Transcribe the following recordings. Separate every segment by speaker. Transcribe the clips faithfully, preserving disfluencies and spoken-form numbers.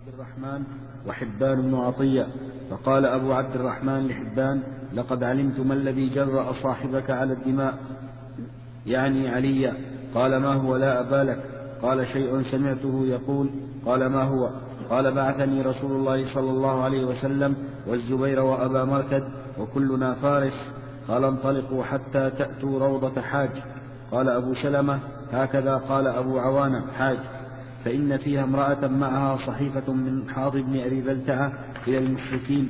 Speaker 1: الرحمن وحبان بن عطية. فقال أبو عبد الرحمن لحبان: لقد علمت ما الذي جرأ صاحبك على الدماء، يعني عليا. قال: ما هو؟ لا أبا لك. قال: شيء سمعته يقول. قال: ما هو؟ قال: بعثني رسول الله صلى الله عليه وسلم والزبير وأبا مركد وكلنا فارس. قال: انطلقوا حتى تأتوا روضة حاج. قال أبو سلمة: هكذا قال أبو عوانة حاج، فإن فيها امرأة معها صحيفة من حاض بن أبي بلتعة إلى المشركين،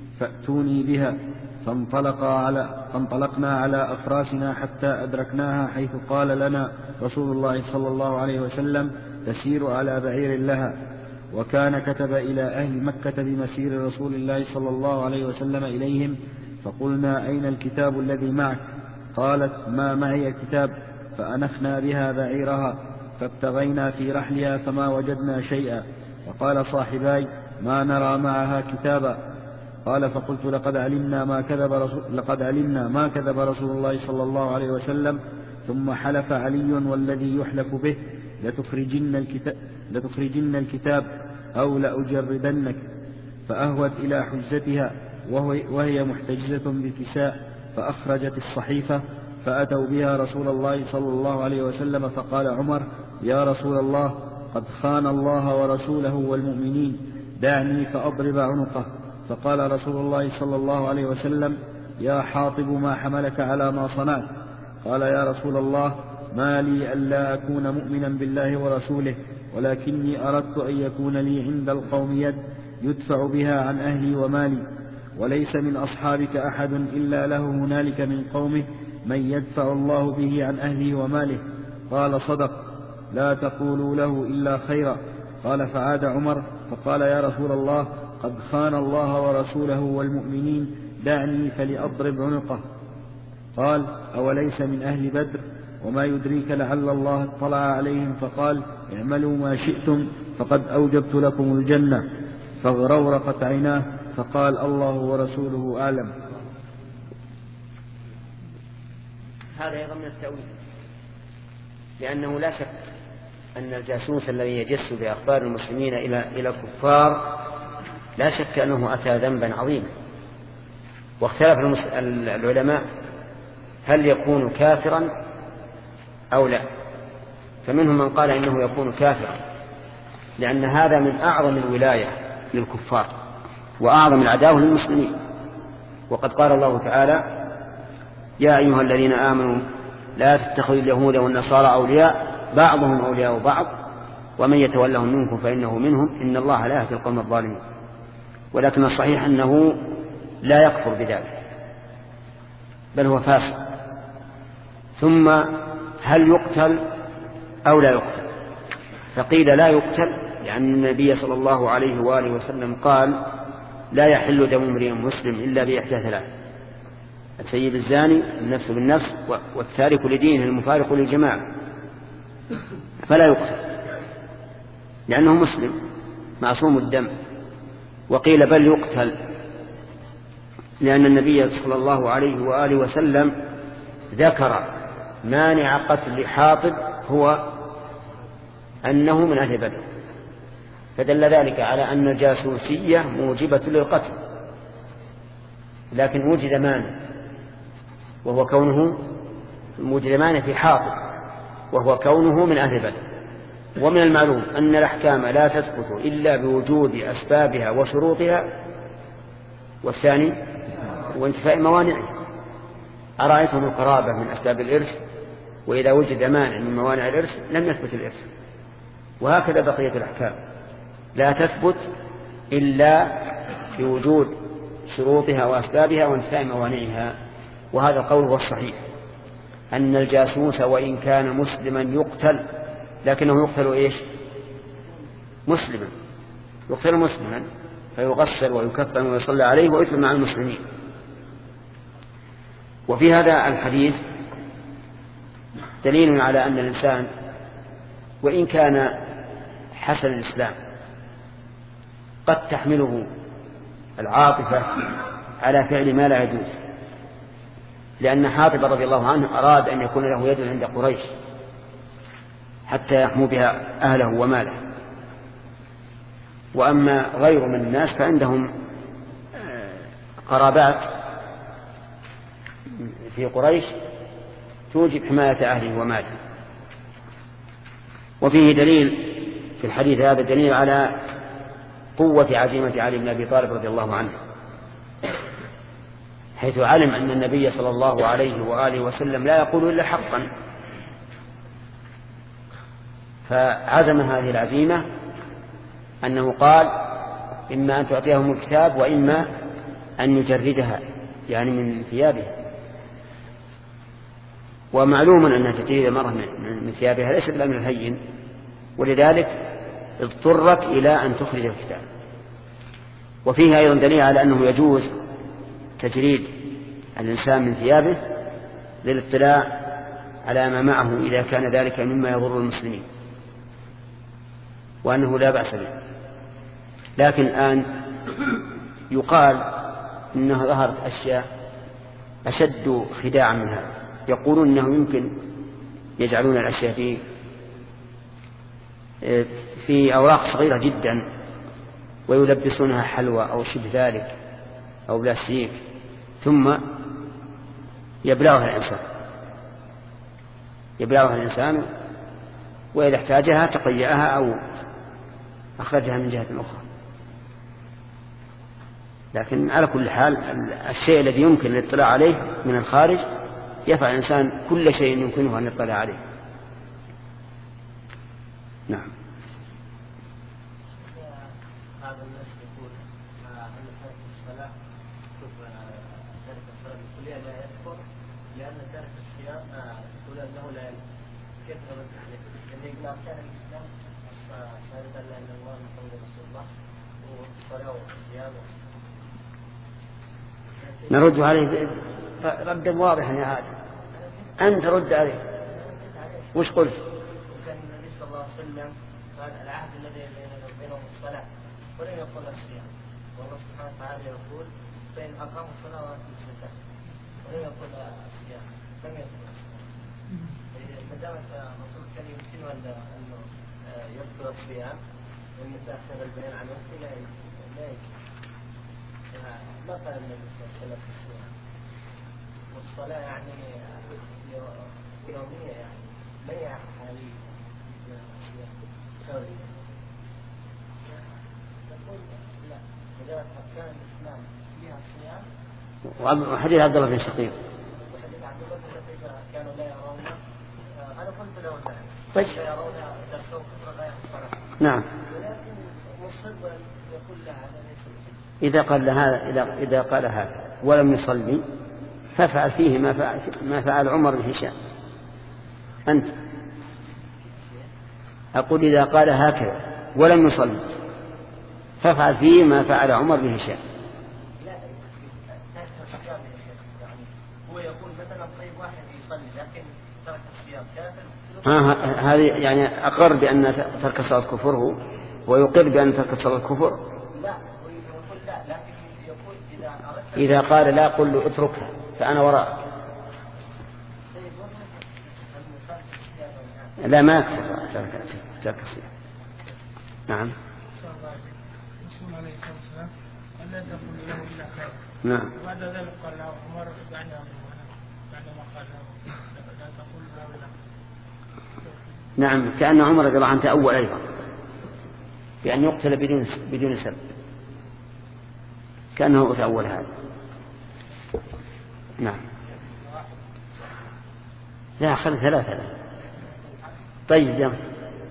Speaker 1: فأتوني بها. فانطلق على فانطلقنا على أفراسنا حتى أدركناها حيث قال لنا رسول الله صلى الله عليه وسلم: تسير على بعير لها. وكان كتب إلى أهل مكة بمسير رسول الله صلى الله عليه وسلم إليهم. فقلنا: أين الكتاب الذي معك؟ قالت: ما معي كتاب. فأنخنا بها بعيرها فابتغينا في رحلها فما وجدنا شيئا. فقال صاحباي: ما نرى معها كتابا. قال: فقلت: لقد علمنا ما كذب رسول, لقد علمنا ما كذب رسول الله صلى الله عليه وسلم. ثم حلف علي والذي يحلف به: لتخرجن الكتاب, لتخرجن الكتاب أو لأجردنك. فأهوت إلى حجتها وهي محتجزة بكساء، فأخرجت الصحيفة فأتوا بها رسول الله صلى الله عليه وسلم. فقال عمر: يا رسول الله، قد خان الله ورسوله والمؤمنين، دعني فأضرب عنقه. فقال رسول الله صلى الله عليه وسلم: يا حاطب، ما حملك على ما صنعت؟ قال: يا رسول الله، ما لي ألا أكون مؤمنا بالله ورسوله، ولكني أردت أن يكون لي عند القوم يد يدفع بها عن أهلي ومالي، وليس من أصحابك أحد إلا له هنالك من قومه من يدفع الله به عن أهله وماله. قال: صدق، لا تقولوا له إلا خيرا. قال: فعاد عمر فقال: يا رسول الله، قد خان الله ورسوله والمؤمنين، دعني فلأضرب عنقه. قال: أوليس من أهل بدر؟ وما يدريك لعل الله اطلع عليهم فقال: اعملوا ما شئتم فقد أوجبت لكم الجنة. فاغرورقت عيناه فقال: الله ورسوله أعلم.
Speaker 2: هذا أيضا من التأويل، لأنه لا شك أن الجاسوس الذي يجس بأخبار المسلمين إلى إلى الكفار لا شك أنه أتى ذنبا عظيما. واختلف العلماء هل يكون كافرا أو لا، فمنهم من قال إنه يكون كافرا، لأن هذا من أعظم الولاية للكفار وأعظم العداوة للمسلمين. وقد قال الله تعالى: يا أيها الذين آمنوا لا تتخذوا اليهود والنصارى أولياء بعضهم أولياء بعض ومن يتولهم منكم فإنه منهم إن الله لا يهدي القوم الظالمين. ولكن الصحيح أنه لا يكفر بذلك، بل هو فاسق. ثم هل يقتل أو لا يقتل؟ فقيل لا يقتل، لأن النبي صلى الله عليه وآله وسلم قال: لا يحل دم امرئ مسلم إلا بإحدى ثلاث: السيب الزاني، النفس بالنفس، والتارك لدينه المفارق للجماعة. فلا يقتل لأنه مسلم معصوم الدم. وقيل بل يقتل، لأن النبي صلى الله عليه وآله وسلم ذكر مانع قتل حاطب هو أنه من أهل بدر، فدل ذلك على أن الجاسوسية موجبة للقتل. لكن وجد مانع، وهو كونه وجد مانع في حاطب، وهو كونه من أهل بدر. ومن المعلوم أن الأحكام لا تثبت إلا بوجود أسبابها وشروطها، والثاني وانتفاء موانعه. أرأيتم القرابة من أسباب الإرث، وإذا وجد مانع من موانع الإرث لم يثبت الإرث. وهكذا بقية الأحكام لا تثبت إلا بوجود شروطها وأسبابها وانتفاء موانعها. وهذا القول هو الصحيح، أن الجاسوس وإن كان مسلما يقتل، لكنه يقتل إيش؟ مسلما، يقتل مسلما، فيغسل ويكفن ويصلى عليه ويثم مع المسلمين. وفي هذا الحديث دليل على أن الإنسان وإن كان حسن الإسلام قد تحمله العاطفة على فعل ما لا يجوز، لأن حاطب رضي الله عنه أراد أن يكون له يد عند قريش حتى يحمو بها أهله وماله، وأما غير من الناس فعندهم قرابات في قريش توجب حماية أهله وماله. وفيه دليل في الحديث هذا دليل على قوة عزيمة علي بن أبي طالب رضي الله عنه، حيث علم أن النبي صلى الله عليه وآله وسلم لا يقول إلا حقا، فعزم هذه العزيمة أنه قال إما أن تعطيهم الكتاب وإما أن يجردها يعني من ثيابه. ومعلوم أن تجريد المرأة من ثيابها ليس بالأمر الهين، ولذلك اضطرت إلى أن تخرج الكتاب. وفيه أيضا دليل على أنه يجوز تجريد الإنسان من ثيابه للاطلاع على ما معه إذا كان ذلك مما يضر المسلمين، وأنه لا بأس به. لكن الآن يقال إنها ظهرت أشياء أشد خداعا من هذا، يقولون إنه يمكن يجعلون الأشياء في في أوراق صغيرة جدا ويلبسونها حلوى أو شبه ذلك أو بلاستيك ثم يبلعها الإنسان يبلعها الإنسان وإذا احتاجها تقيأها أو أخرجها من جهة أخرى. لكن على كل حال الشيء الذي يمكن الاطلاع عليه من الخارج يفعل الإنسان كل شيء يمكنه أن يطلع عليه. نعم.
Speaker 3: هذا الناس يقول أن ترك الصلاة ترك الصلاة الكلية لا يكفر، لأن ترك الصيام يقول أنه لا يكفر. كيف نرد عليه؟ لأن يقول أركان الإسلام شهادة أن لا إله إلا الله محمد رسول الله والصلاة والصيام.
Speaker 2: نرد عليه ردا واضحا يا هذا، أنت رد عليه. وش قلت؟
Speaker 3: كان النبي صلى الله عليه وسلم قال العهد الذي بينهم الصلاة ولم يقل الصيام، والله سبحانه وتعالى يقول فإن أقاموا الصلاة وآتوا الزكاة ولم يقل الصيام لم يقل الصيام. ما دامت الرسول كان يمكنه أن يذكر الصيام وأن يتأخر البيان عن وقته لا يمكن. ما قال النبي صلى الله عليه وسلم في الصيام والصلاة يعني يومية، يعني ما هي حالية ثورية. نقول لا، إذا أركان الإسلام فيها الصيام.
Speaker 2: وحديث عبد الله بن شقيق
Speaker 3: وحديث عبد الله بن شقيق كانوا لا يرون، أنا قلت له ذلك
Speaker 2: طيب.
Speaker 3: لا يرون إذا الصوم كفر لا يحصل.
Speaker 2: نعم.
Speaker 3: ولكن مصر يقول لا هذا ليس بكفر.
Speaker 2: إذا قال هذا إذا إذا قال هذا ولم يصلي ففعل فيه ما فعل ما فعل عمر بن هشام. أنت أقول إذا قال هكذا ولم يصلي ففعل فيه ما فعل عمر بن هشام.
Speaker 3: لا يعني هو يقول مثلا طيب واحد يصلي لكن ترك الصيام كافر.
Speaker 2: هذه يعني أقر بأن ترك الصلاة كفره ويقر بأن ترك الصلاة كفر.
Speaker 3: لا يقول لا، لكن يقول إذا أردت
Speaker 2: إذا قال لا قل له اتركها فأنا وراءك. لا ما يكفر ترك الصيام. نعم.
Speaker 3: الرسول عليه الصلاة والسلام قال لا تقل له إلا خير.
Speaker 2: نعم.
Speaker 3: وبعد ذلك قال له عمر بعد ما قال له لا تقل له إلا خير.
Speaker 2: نعم، كأن عمر رضي الله عنه تأول أيضا بأن يقتل بدون بدون سبب، كأنه تأول هذا. نعم. لا خل ثلاثة لا. طيب يلا.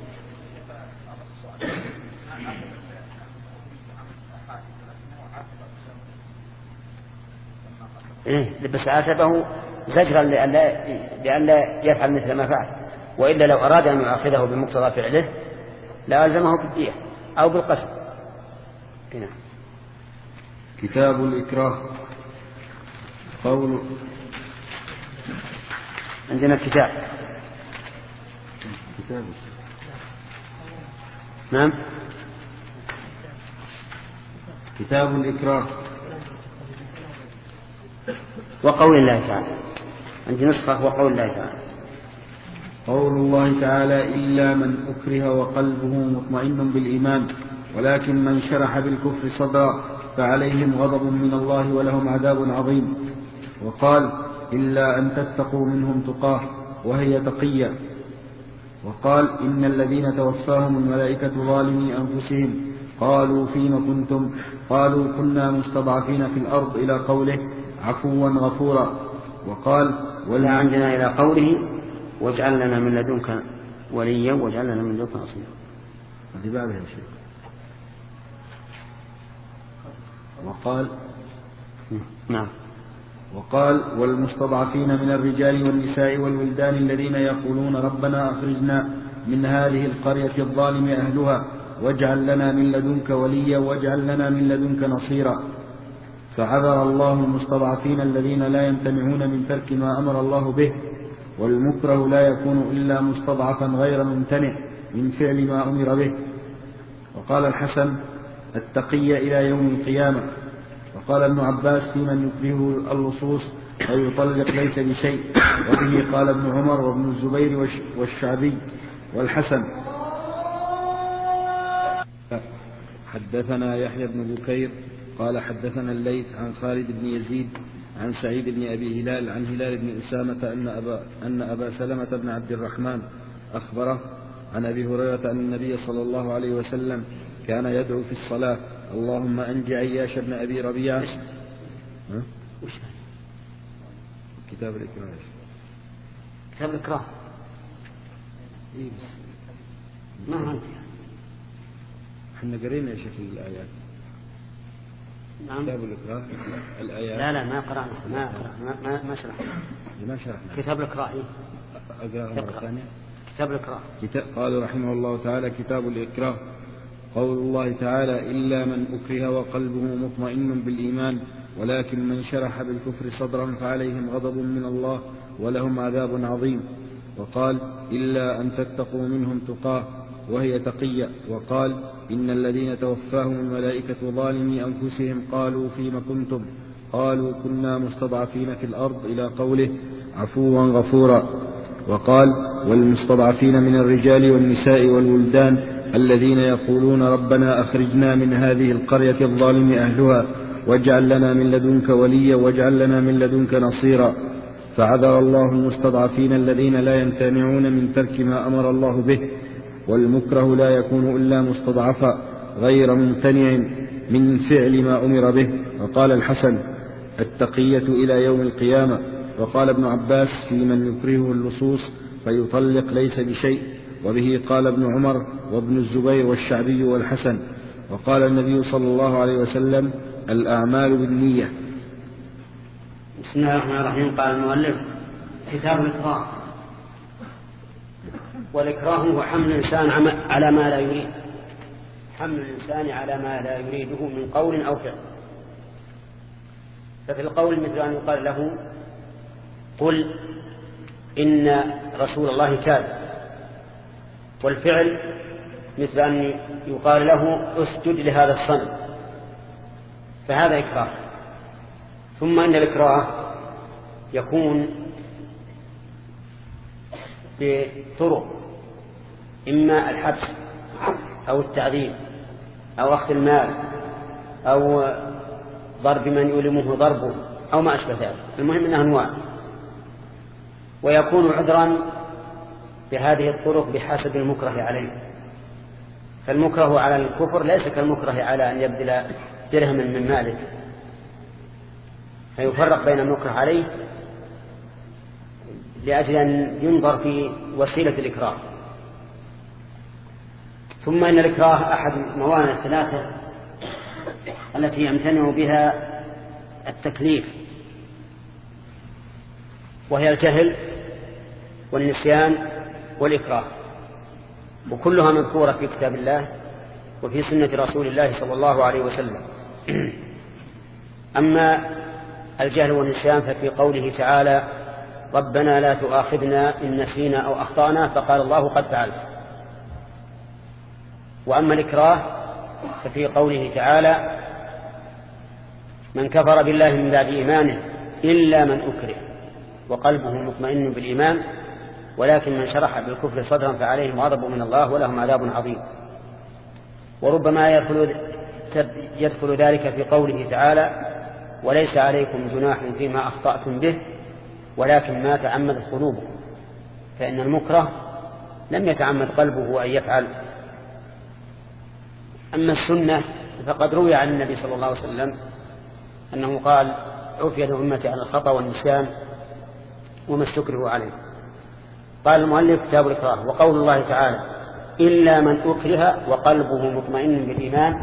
Speaker 2: إيه بس عاتبه زجرا لئلا يفعل مثل ما فعل، وإلا لو أراد أن يؤاخذه بمقتضى فعله لألزمه بالدية أو بالقتل. هنا.
Speaker 1: كتاب الإكراه. قول
Speaker 2: عندنا كتاب
Speaker 1: كتاب
Speaker 2: نعم
Speaker 1: كتاب الإكراه.
Speaker 2: وقول الله تعالى، عندي نسخة وقول الله تعالى.
Speaker 1: قول الله تعالى إلا من أكره وقلبه مطمئن بالإيمان ولكن من شرح بالكفر صدرا فعليهم غضب من الله ولهم عذاب عظيم. وقال إلا أن تتقوا منهم تقاه وهي تقية. وقال إن الذين توفاهم الملائكة ظالمي أنفسهم قالوا فيم كنتم قالوا كنا مستضعفين في الأرض إلى قوله عفوا غفورا. وقال
Speaker 2: ولا عندنا إلى قوله واجعل لنا من لدنك وليا واجعل لنا من لدنك نصيرا.
Speaker 1: هذه بعدها يا شيخ. وقال
Speaker 2: نعم.
Speaker 1: وقال والمستضعفين من الرجال والنساء والولدان الذين يقولون ربنا أخرجنا من هذه القرية الظالم أهلها واجعل لنا من لدنك وليا واجعل لنا من لدنك نصيرا. فعذر الله المستضعفين الذين لا يمتنعون من ترك ما أمر الله به، والمكره لا يكون إلا مستضعفا غير ممتنع من فعل ما أمر به. وقال الحسن التقي إلى يوم القيامة. وقال ابن عباس في من يكرهه اللصوص أو يطلق ليس بشيء، وبه قال ابن عمر وابن الزبير والشعبي والحسن. حدثنا يحيى بن بكير قال حدثنا الليث عن خالد بن يزيد عن سعيد بن أبي هلال عن هلال بن أسامة أن أبا, أن أبا سلمة بن عبد الرحمن أخبره عن أبي هريرة أن النبي صلى الله عليه وسلم كان يدعو في الصلاة اللهم أنج عياش بن أبي ربيعة. كتاب الإكراه.
Speaker 2: كتاب الإكراه
Speaker 1: إيه بس
Speaker 2: ما عندي.
Speaker 1: احنا قرينا يا شيخ الآيات.
Speaker 2: نعم.
Speaker 1: كتاب الإكراه الآيات.
Speaker 2: لا لا ما قرأنا ما ما ما, ما شرحنا.
Speaker 1: ما شرحنا.
Speaker 2: كتاب الإكراه.
Speaker 1: أقرأ مرة ثانية.
Speaker 2: كتاب الإكراه.
Speaker 1: قال رحمه الله تعالى كتاب الإكراه. قول الله تعالى إلا من أكره وقلبه مطمئن بالإيمان ولكن من شرح بالكفر صدرا فعليهم غضب من الله ولهم عذاب عظيم. وقال إلا أن تتقوا منهم تقاه وهي تقية. وقال إن الذين توفاهم الملائكة ظالمي أنفسهم قالوا فيم كنتم قالوا كنا مستضعفين في الأرض إلى قوله عفوا غفورا. وقال والمستضعفين من الرجال والنساء والولدان الذين يقولون ربنا أخرجنا من هذه القرية الظالم أهلها واجعل لنا من لدنك وليا واجعل لنا من لدنك نصيرا. فعذر الله المستضعفين الذين لا يمتنعون من ترك ما أمر الله به، والمكره لا يكون إلا مستضعفا غير ممتنع من فعل ما أمر به. وقال الحسن التقية إلى يوم القيامة. وقال ابن عباس في من يكرهه اللصوص فيطلق ليس بشيء، وبه قال ابن عمر وابن الزبير والشعبي والحسن. وقال النبي صلى الله عليه وسلم الأعمال بالنية.
Speaker 2: بسم الله الرحمن الرحيم. قال المؤلف كتاب الإكراه. والإكراه هو حمل الإنسان على ما لا يريد، حمل الإنسان على ما لا يريده من قول أو فعل. ففي القول مثل أن يقال له قل إن رسول الله كاذب، والفعل مثل أن يقال له اسجد لهذا الصنم، فهذا إكراه. ثم إن الإكراه يكون بطرق، إما الحبس أو التعذيب أو أخذ المال أو ضرب من يؤلمه ضربه أو ما أشبه ذلك. المهم أنها أنواع، ويكون عذرا بهذه الطرق بحسب المكره عليه. فالمكره على الكفر ليس كالمكره على أن يبذل درهما من ماله، فيفرق بين المكره عليه لأجل أن ينظر في وسيلة الإكراه. ثم إن الإكراه أحد موانع الثلاثة التي يمتنع بها التكليف، وهي الجهل والنسيان والإكراه، وكلها مذكورة في كتاب الله وفي سنة رسول الله صلى الله عليه وسلم. أما الجهل والنسيان ففي قوله تعالى ربنا لا تؤاخذنا إن نسينا أو أخطأنا، فقال الله قد فعلت. وأما الإكراه ففي قوله تعالى من كفر بالله من بعد إيمانه إلا من أكره وقلبه مطمئن بالإيمان ولكن من شرح بالكفر صدرا فعليهم غضب من الله ولهم عذاب عظيم. وربما يدخل, يدخل ذلك في قوله تعالى وليس عليكم جناح فيما أخطأتم به ولكن ما تعمد قلوبكم، فإن المكره لم يتعمد قلبه أن يفعل. أما السنة فقد روي عن النبي صلى الله عليه وسلم أنه قال عفيت أمتي عن الخطأ والنسيان وما استكرهوا عليه. قال المؤلف كتاب الإكراه. وقول الله تعالى إلا من أكره وقلبه مطمئن بالإيمان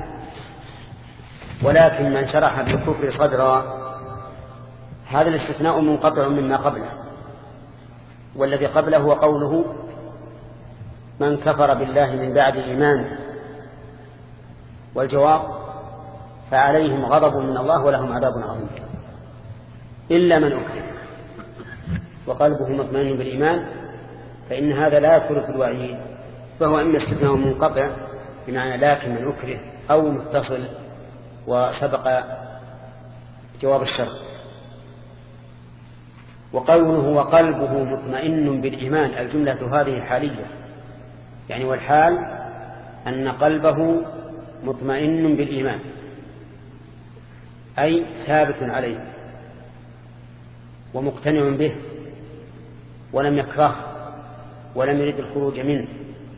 Speaker 2: ولكن من شرح بالكفر صدرا، هذا الاستثناء منقطع مما قبله، والذي قبله هو قوله من كفر بالله من بعد إيمان، والجواب فعليهم غضب من الله ولهم عذاب عظيم. إلا من أكره وقلبه مطمئن بالإيمان فإن هذا لا يدخل في الوعيد، فهو إما استثناء منقطع بمعنى لكن من أكره أو متصل وسبق جواب الشرط. وقوله وقلبه مطمئن بالإيمان الجملة هذه حالية، يعني والحال أن قلبه مطمئن بالإيمان أي ثابت عليه ومقتنع به ولم يكره ولم يرد الخروج منه.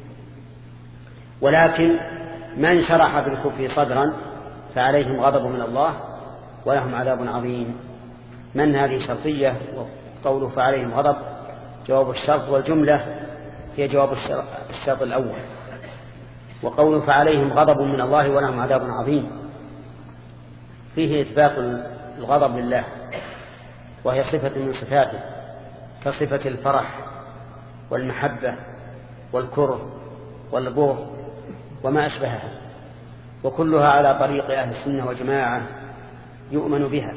Speaker 2: ولكن من شرح بالكفر صدرا فعليهم غضب من الله ولهم عذاب عظيم. من هذه شرطية، وقوله فعليهم غضب جواب الشرط، والجملة هي جواب الشرط الأول. وقوله فعليهم غضب من الله ولهم عذاب عظيم فيه إثبات الغضب لله، وهي صفة من صفاته كصفة الفرح والمحبة والكره والبغض وما أشبهها، وكلها على طريق أهل السنة والجماعة يؤمن بها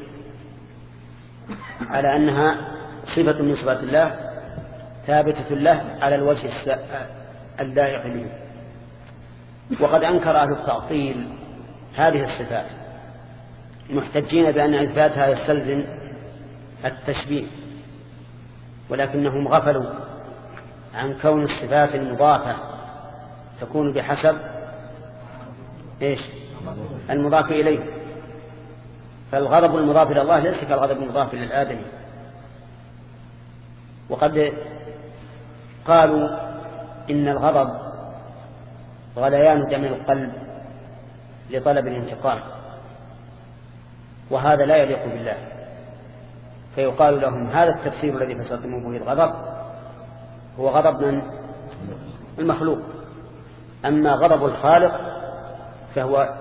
Speaker 2: على أنها صفة من صفات الله ثابتة له على الوجه اللائق به. وقد أنكر أهل التعطيل هذه الصفات محتجين بأن إثباتها يستلزم التشبيه، ولكنهم غفلوا عن كون الصفات المضافة تكون بحسب إيش المضاف إليه. فالغضب المضاف إلى الله ليس كالغضب المضاف للآدمي. وقد قالوا إن الغضب غليان دم القلب لطلب الانتقام، وهذا لا يليق بالله، فيقال لهم هذا التفسير الذي فسرتموه به الغضب هو غضب من المخلوق، أما غضب الخالق فهو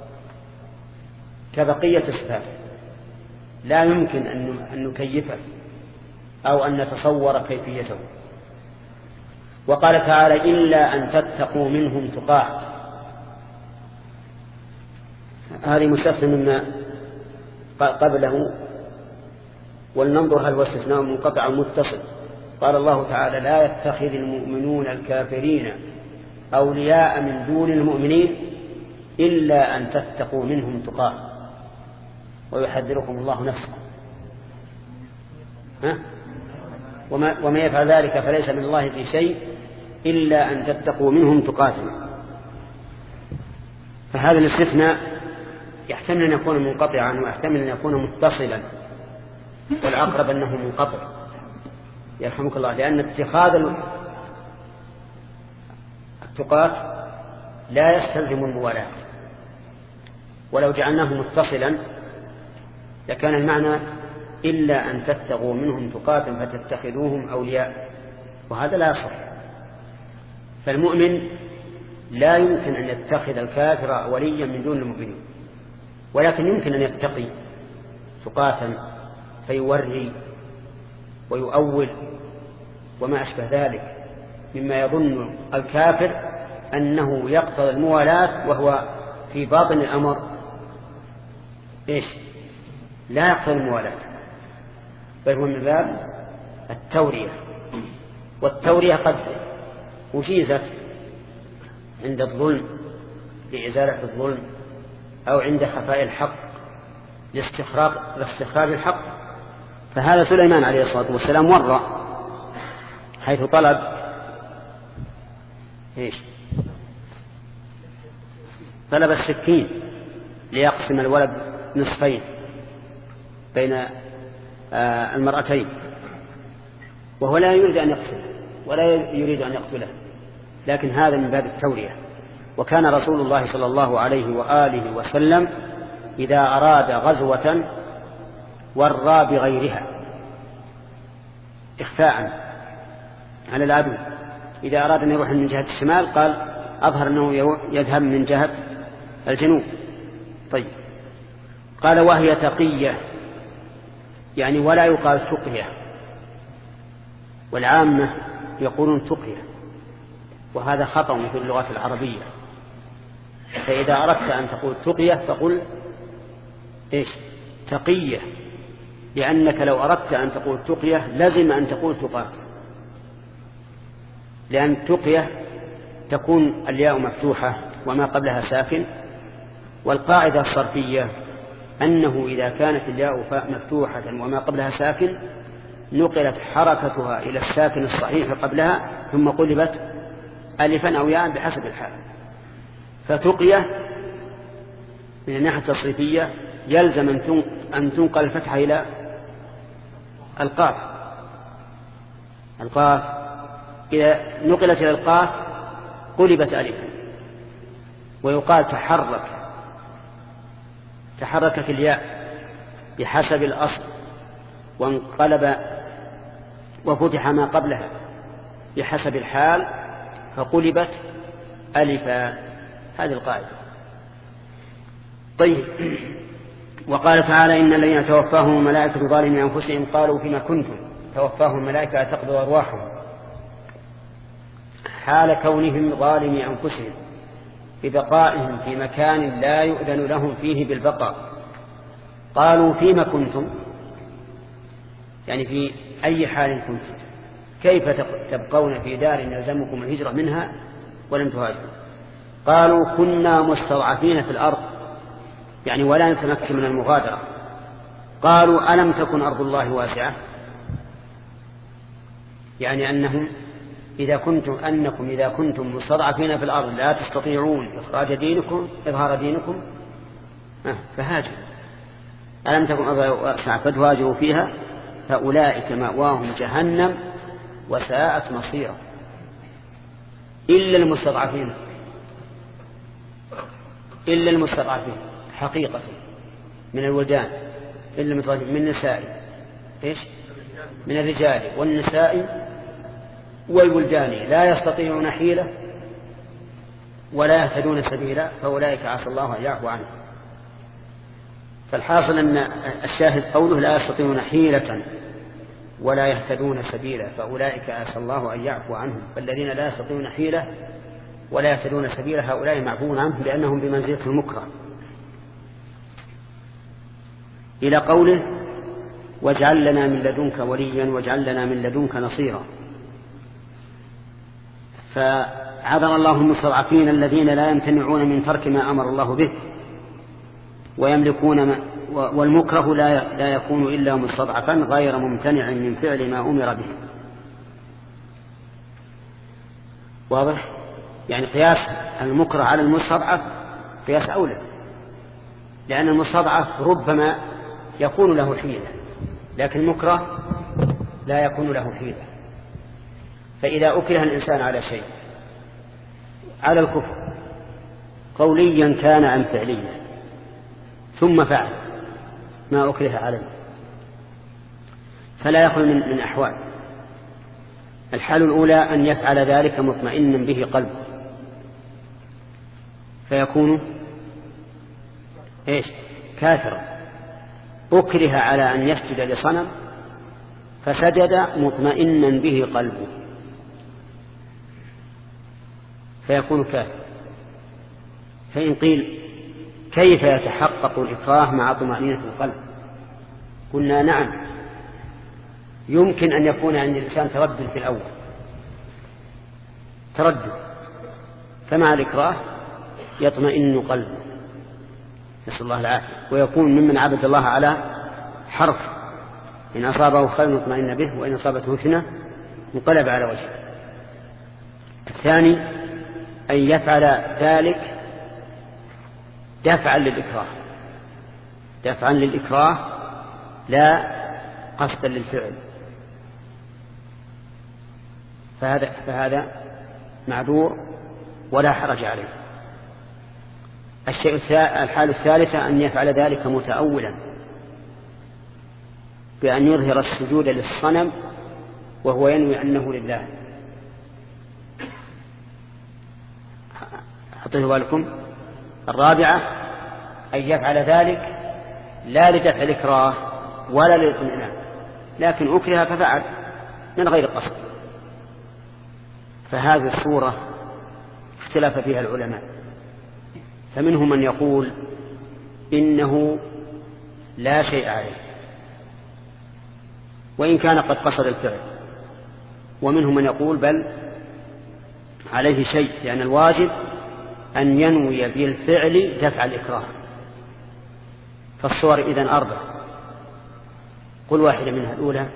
Speaker 2: كبقية الصفات لا يمكن أن نكيفه أو أن نتصور كيفيته. وقال تعالى إلا أن تتقوا منهم تقاه، هذه مستثنى مما قبله، ولننظر هل هو استثناء منقطع متصل. قال الله تعالى لا يتخذ المؤمنون الكافرين أولياء من دون المؤمنين إلا أن تتقوا منهم تقاه ويحذركم الله نفسه. ها؟ وما, وما يفعل ذلك فليس من الله في شيء إلا أن تتقوا منهم تقاتل. فهذا الاستثناء يحتمل أن يكون منقطعا ويحتمل أن يكون متصلا، والأقرب أنه منقطع يرحمك الله، لأن اتخاذ التقاة لا يستلزم الموالاة، ولو جعلناه متصلا لكان المعنى إلا أن تتقوا منهم تقاة فتتخذوهم أولياء، وهذا لا يصح. فالمؤمن لا يمكن أن يتخذ الكافر وليا من دون المؤمنين، ولكن يمكن أن يتقي تقاة فيوري ويؤول وما أشبه ذلك مما يظن الكافر أنه يقتضي الموالاة، وهو في باطن الأمر إيش لا يقتضي الموالاة، بل هو من باب التورية. والتورية قد أجيزت عند الظلم لإزالة الظلم، أو عند خفاء الحق لاستخراج لاستخراج الحق. فهذا سليمان عليه الصلاة والسلام ورى حيث طلب إيش طلب السكين ليقسم الولد نصفين بين المرأتين، وهو لا يريد أن يقسم ولا يريد أن يقتله، لكن هذا من باب التورية. وكان رسول الله صلى الله عليه وآله وسلم إذا أراد غزوة ورى بغيرها إخفاء على العدو. إذا أراد أن يروح من جهة الشمال قال أظهر أنه يذهب من جهة الجنوب. طيب، قال وهي تقية، يعني ولا يقال تقية، والعامة يقولون تقية، وهذا خطأ في اللغة العربية. فإذا أردت أن تقول تقية فقل إيش؟ تقية، لأنك لو أردت أن تقول تقية لازم أن تقول تقاة، لأن تقية تكون الياء مفتوحة وما قبلها ساكن، والقاعدة الصرفية أنه إذا كانت الياء مفتوحة وما قبلها ساكن نقلت حركتها إلى الساكن الصحيح قبلها ثم قلبت ألفا أو ياء بحسب الحال. فتقية من الناحية التصريفية يلزم أن تنقل الفتحة إلى القاف. القاف إذا نقلت إلى القاف قلبت ألفا، ويقال تحرك تحركت الياء بحسب الأصل وانقلب وفتح ما قبلها بحسب الحال فقلبت ألفا. هذه القاعدة. طيب، وقال تعالى إن الذين توفاهم الملائكة ظالمي أنفسهم قالوا فيما كنتم توفاهم الملائكة تقبض أرواحهم، حال كونهم ظالمي أنفسهم ببقائهم في مكان لا يؤذن لهم فيه بالبقاء. قالوا فيما كنتم، يعني في أي حال كنتم، كيف تبقون في دار يلزمكم الهجرة منها ولم تهاجروا؟ قالوا كنا مستضعفين في الأرض، يعني ولا نتمكن من المغادرة. قالوا ألم تكن أرض الله واسعة، يعني أنهم إذا كنتم أنكم إذا كنتم مستضعفين في الأرض لا تستطيعون إخراج دينكم إظهار دينكم فهاجروا. ألم تكن أرض الله واسعة فتهاجروا فيها فأولئك مأواهم جهنم وساءت مصيرا إلا المستضعفين إلا المستضعفين حقيقة من الولدان، إلا المستضعفين من النساء إيش؟ من الرجال والنساء والولدان لا يستطيعون حيلة ولا يهتدون سبيلا فأولئك عسى الله أن يعفو عنهم. فالحاصل أن الشاهد قوله لا يستطيعون حيلة ولا يهتدون سبيلا فأولئك عسى الله أن يعفو عنهم. فالذين لا يستطيعون حيلة ولا يهتدون سبيلا هؤلاء معفون عنهم لأنهم بمنزلة المكره. إلى قوله واجعل لنا من لدنك وليا واجعل لنا من لدنك نصيرا. فعذر الله المستضعفين الذين لا يمتنعون من ترك ما أمر الله به ويملكون ما والمكره لا, لا يكون إلا مستضعفا غير ممتنع من فعل ما أمر به. واضح؟ يعني قياس المكره على المستضعف قياس أولى، لأن المستضعف ربما يكون له حيلة لكن المكره لا يكون له حيلة. فإذا أكره الإنسان على شيء على الكفر قوليا كان أم فعليا ثم فعل ما أكره عليه فلا يخلو من, من أحوال. الحال الأولى أن يفعل ذلك مطمئنا به قلبه فيكون إيش؟ كافرا. أكره على أن يسجد لصنم فسجد مطمئنا به قلبه فيكون كافر. فإن قيل كيف يتحقق الإكراه مع طمأنينة القلب؟ قلنا نعم، يمكن أن يكون عند الإنسان تردد في الأول تردد فمع الإكراه يطمئن قلبه نسأل الله العافية ويكون ممن عبد الله على حرف إن أصابه خير اطمئن به وإن أصابته فتنة انقلب على وجهه. الثاني أن يفعل ذلك دفعا للإكراه، دفعا للإكراه لا قصدا للفعل، فهذا, فهذا معذور ولا حرج عليه. الشيء الحال الثالثة أن يفعل ذلك متأولا بأن يظهر السجود للصنم وهو ينوي أنه لله. حطيه بالكم. الرابعة أن يفعل ذلك لا لدفع الإكراه ولا للاطمئنان، لكن أكره ففعل من غير قصد، فهذه الصورة اختلف فيها العلماء، فمنهم من يقول إنه لا شيء عليه وإن كان قد قصد الفعل، ومنهم من يقول بل عليه شيء، لأن الواجب أن ينوي بالفعل دفع الإكراه. فالصور إذن أربع، قل واحدة منها. الأولى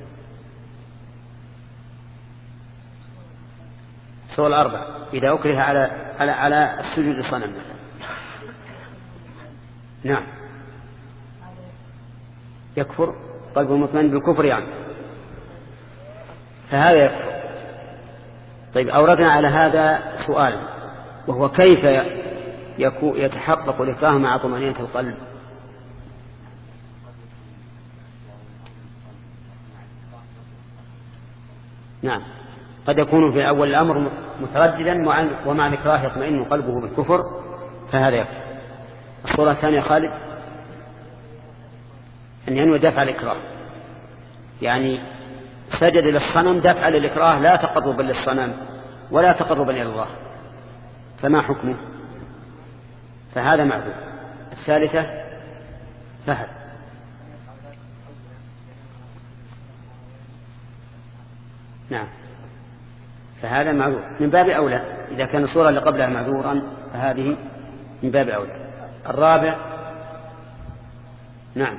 Speaker 2: صور الأربع إذا أكره على على على السجود لصنم. نعم يكفر، قلبه مطمئن بالكفر يعني، فهذا يكفر. طيب أوردنا على هذا سؤال، وهو كيف يتحقق الإكراه مع طمأنينة القلب؟ نعم قد يكون في أول الأمر مترددا ومع الإكراه يطمئن قلبه بالكفر، فهذا يكفر. الصورة الثانية خالد أن ينوي دفع الإكراه، يعني سجد للصنم دفع للإكراه لا تقربا للصنم ولا تقربا إلى الله، فما حكمه؟ فهذا معذور. الثالثة فهد. نعم فهذا معذور من باب أولى، إذا كان الصورة اللي قبلها معذورا فهذه من باب أولى. الرابع نعم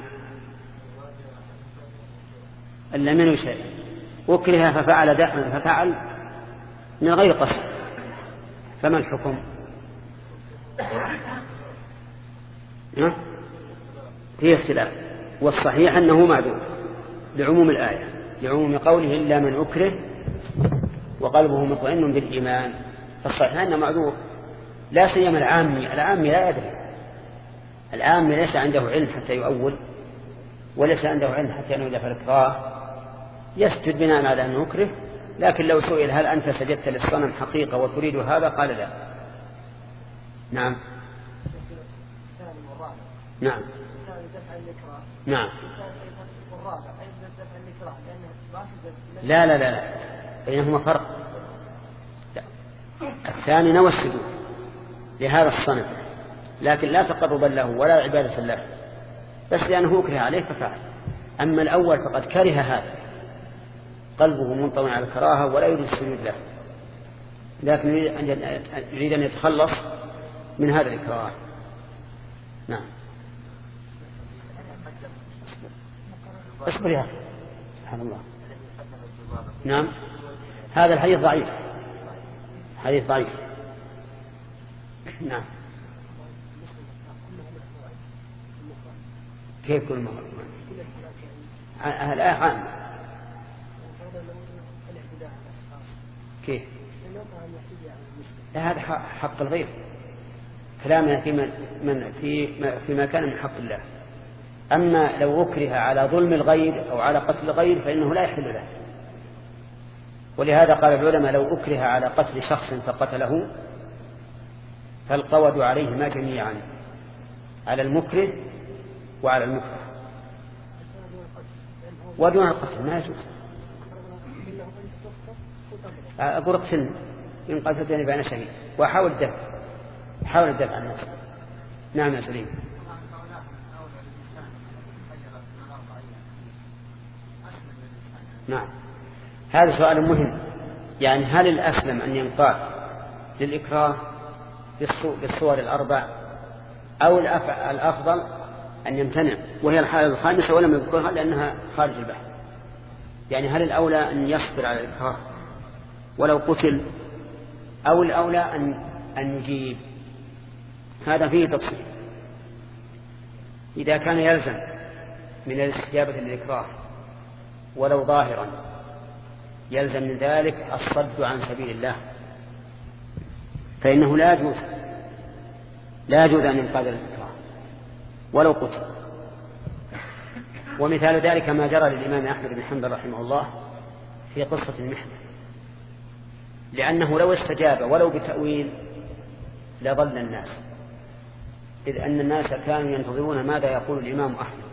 Speaker 2: أن لم ينوي شيء، أكره ففعل دفعا ففعل من غير قصد، فما الحكم؟ فيه اختلاف، والصحيح أنه معذور لعموم الآية، لعموم قوله إلا من أكره وقلبه مطمئن بالإيمان، فالصحيح أنه معذور. لا سيما العامي، العامي لا يدري، العامي ليس عنده علم حتى يؤول، وليس عنده علم حتى ينوي دفع الإكراه، يسجد بناء على أنه أكره، لكن لو سئل هل أنت سجدت للصنم حقيقة وتريد هذا قال لا. نعم نعم نعم لا لا لا لا بينهما فرق. لا. الثاني نوى السجود لهذا الصنم لكن لا تقربا له ولا عبادة له، بس لأنه أكره عليه ففعل. أما الأول فقد كره هذا، قلبه منطوي على الكراهة ولا يريد السجود له، لكن يريد أن يتخلص من هذا الإكراه. نعم اصبر يا أخي سبحان الله. نعم هذا الحديث ضعيف، حديث ضعيف. نعم كيف كل مرة الآية عامة كيف؟ لا هذا حق الغير، كلامنا في من من في فيما كان من حق الله. أما لو أكره على ظلم الغير أو على قتل الغير فإنه لا يحل له، ولهذا قال العلماء لو أكره على قتل شخص فقتله فالقود عليهما جميعا، على المكره وعلى المكره، ودون القتل ما يجوز. أقول اقتل إن قتلتني بأنا شهيد، وأحاول الدفع، حاول الدفع عن نفسه. نعم يا سليم. نعم هذا سؤال مهم، يعني هل الأسلم أن ينقاد للإكراه بالصور الأربع أو الأفضل أن يمتنع، وهي الحالة الخامسة ولم يذكرها لأنها خارج البحث. يعني هل الأولى أن يصبر على الإكراه ولو قتل، أو الأولى أن أن يجيب؟ هذا فيه تفصيل. إذا كان يلزم من الاستجابة للإكراه ولو ظاهرا يلزم من ذلك الصد عن سبيل الله، فإنه لا يجوز لا يجوز أن ينقاد الإكراه ولو قتل. ومثال ذلك ما جرى للإمام أحمد بن حنبل رحمه الله في قصة المحنة، لأنه لو استجاب ولو بتأويل لضل الناس، إذ أن الناس كانوا ينتظرون ماذا يقول الإمام أحمد.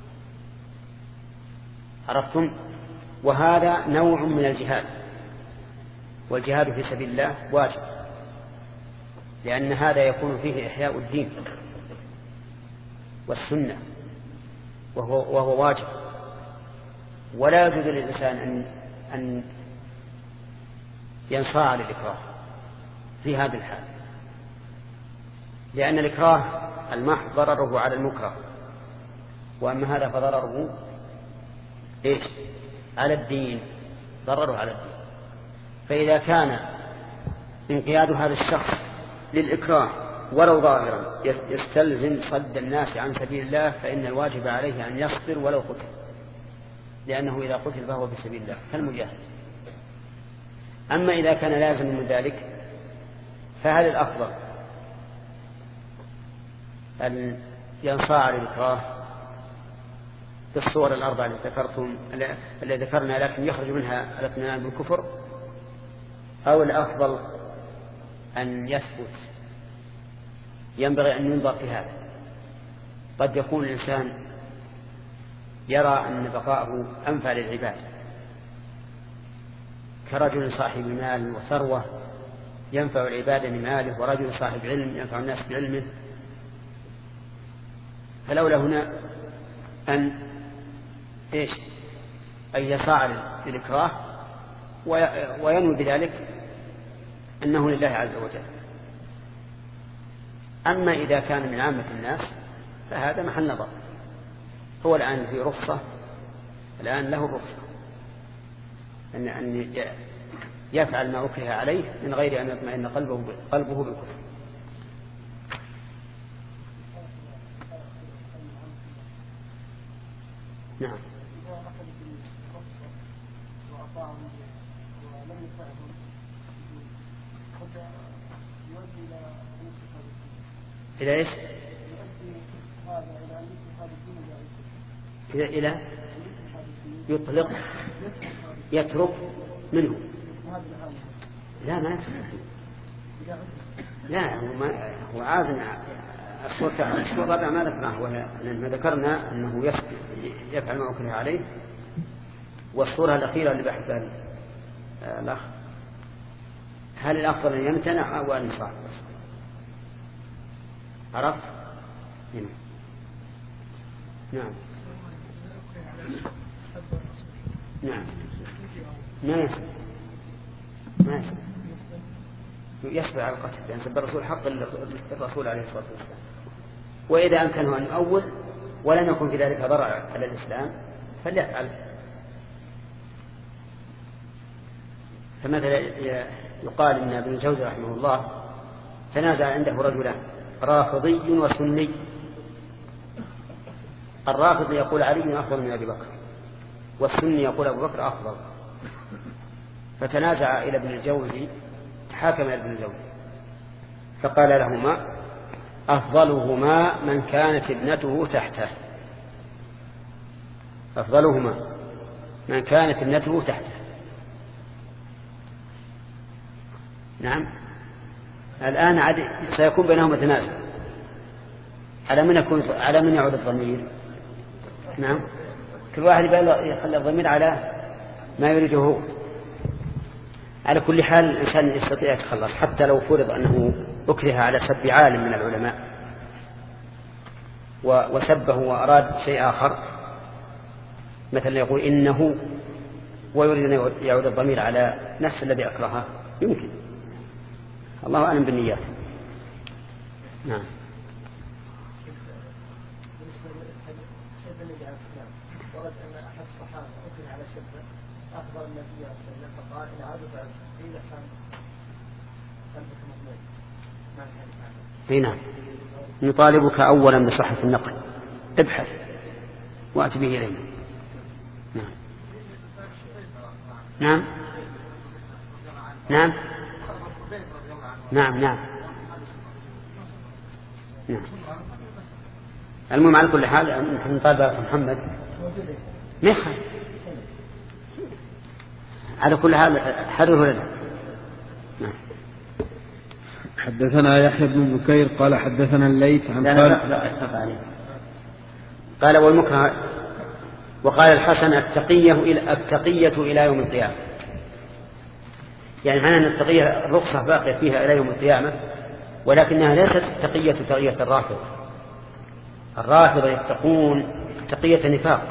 Speaker 2: عرفتم؟ وهذا نوع من الجهاد، والجهاد في سبيل الله واجب، لأن هذا يكون فيه إحياء الدين والسنة، وهو, وهو واجب. ولا يجوز للإنسان أن, أن ينصاع للإكراه في هذا الحال، لأن الإكراه المحض ضرره على المكره، وأما هذا فضرره إيش؟ على الدين، ضرره على الدين. فإذا كان انقياد هذا الشخص للإكراه ولو ظاهرا يستلزم صد الناس عن سبيل الله، فإن الواجب عليه أن يصبر ولو قتل، لأنه إذا قتل فهو في سبيل الله كالمجاهد. أما إذا كان لازم من ذلك فهل الأفضل أن ينصاع للإكراه بالصور الأربعة التي ذكرتم اللي ذكرنا لكن يخرج منها الاطمئنان بالكفر، أو الأفضل أن يثبت؟ ينبغي أن ينظر في هذا. قد يكون الإنسان يرى أن بقاءه أنفع للعباد، كرجل صاحب مال وثروة ينفع العباد بماله، ورجل صاحب علم ينفع الناس بعلمه، فلولا هنا أن إيش؟ أن يسعى للإكراه وينوي بذلك أنه لله عز وجل. أما إذا كان من عامة الناس فهذا محل نظر. هو الآن في رخصة، الآن له رخصة أن أن يفعل ما أكره عليه من غير أن يطمئن قلبه قلبه بالكفر. نعم. إلى إيش؟ إلى إلى يطلق يترك منه. لا ما يترك. لا هو ما هو عازم. الصورة الرابعة ما ذكرناه، لأن ذكرنا أنه يفعل ما أكره عليه. والصورة الأخيرة اللي بحثها الأخ هل الأفضل أن يمتنع أو أن يصعب؟ عرفت؟ هنا. نعم نعم ما يسمع ما يسمع يسمع على القتل، لأن سب الرسول حق الرسول عليه الصلاة والسلام. وإذا أمكنه أن يؤول ولم يكن في ذلك ضرر على الإسلام فليفعل. فمثلا يقال إن ابن الجوزي رحمه الله تنازع عنده رجلان، رافضي وسني. الرافضي يقول علي أفضل من أبي بكر، والسني يقول أبو بكر أفضل. فتنازع إلى ابن الجوزي، حاكم إلى ابن الجوزي فقال لهما أفضلهما من كانت ابنته تحته، أفضلهما من كانت ابنته تحته. نعم. الآن عد... سيكون بينهما تنازع، على من يكون على من يعود الضمير؟ نعم، كل واحد يخلي الضمير على ما يريده هو. على كل حال الإنسان يستطيع يتخلص، حتى لو فرض أنه أكره على سب عالم من العلماء وسبه وأراد شيء آخر، مثلا يقول إنه ويريد أن يعود الضمير على نفس الذي أكرهه، يمكن. الله أعلم بالنيات. نعم.
Speaker 3: ورد أن أحد الصحابة أكره على شبه أخبر النبي صلى الله عليه وسلم فقال إن عادوا فقيل كان قلبك مطمئن.
Speaker 2: نعم. نطالبك أولا بصحة النقل. ابحث وأت به إلينا. نعم نعم نعم نعم نعم نعم. المهم على كل حال نحن نطالب محمد ما يخالف على كل حال حرره لنا. نعم.
Speaker 1: حدثنا يحيى بن بكير قال حدثنا الليث عن
Speaker 2: لا لا لا, لا, لا قال والمكره. وقال الحسن التقية إلى التقية إلى يوم القيامة، يعني معنى أن التقية الرخصة باقية فيها إلى يوم القيامة، ولكنها ليست التقية تقية الرافضة. الرافضة يتقون تقية نفاق،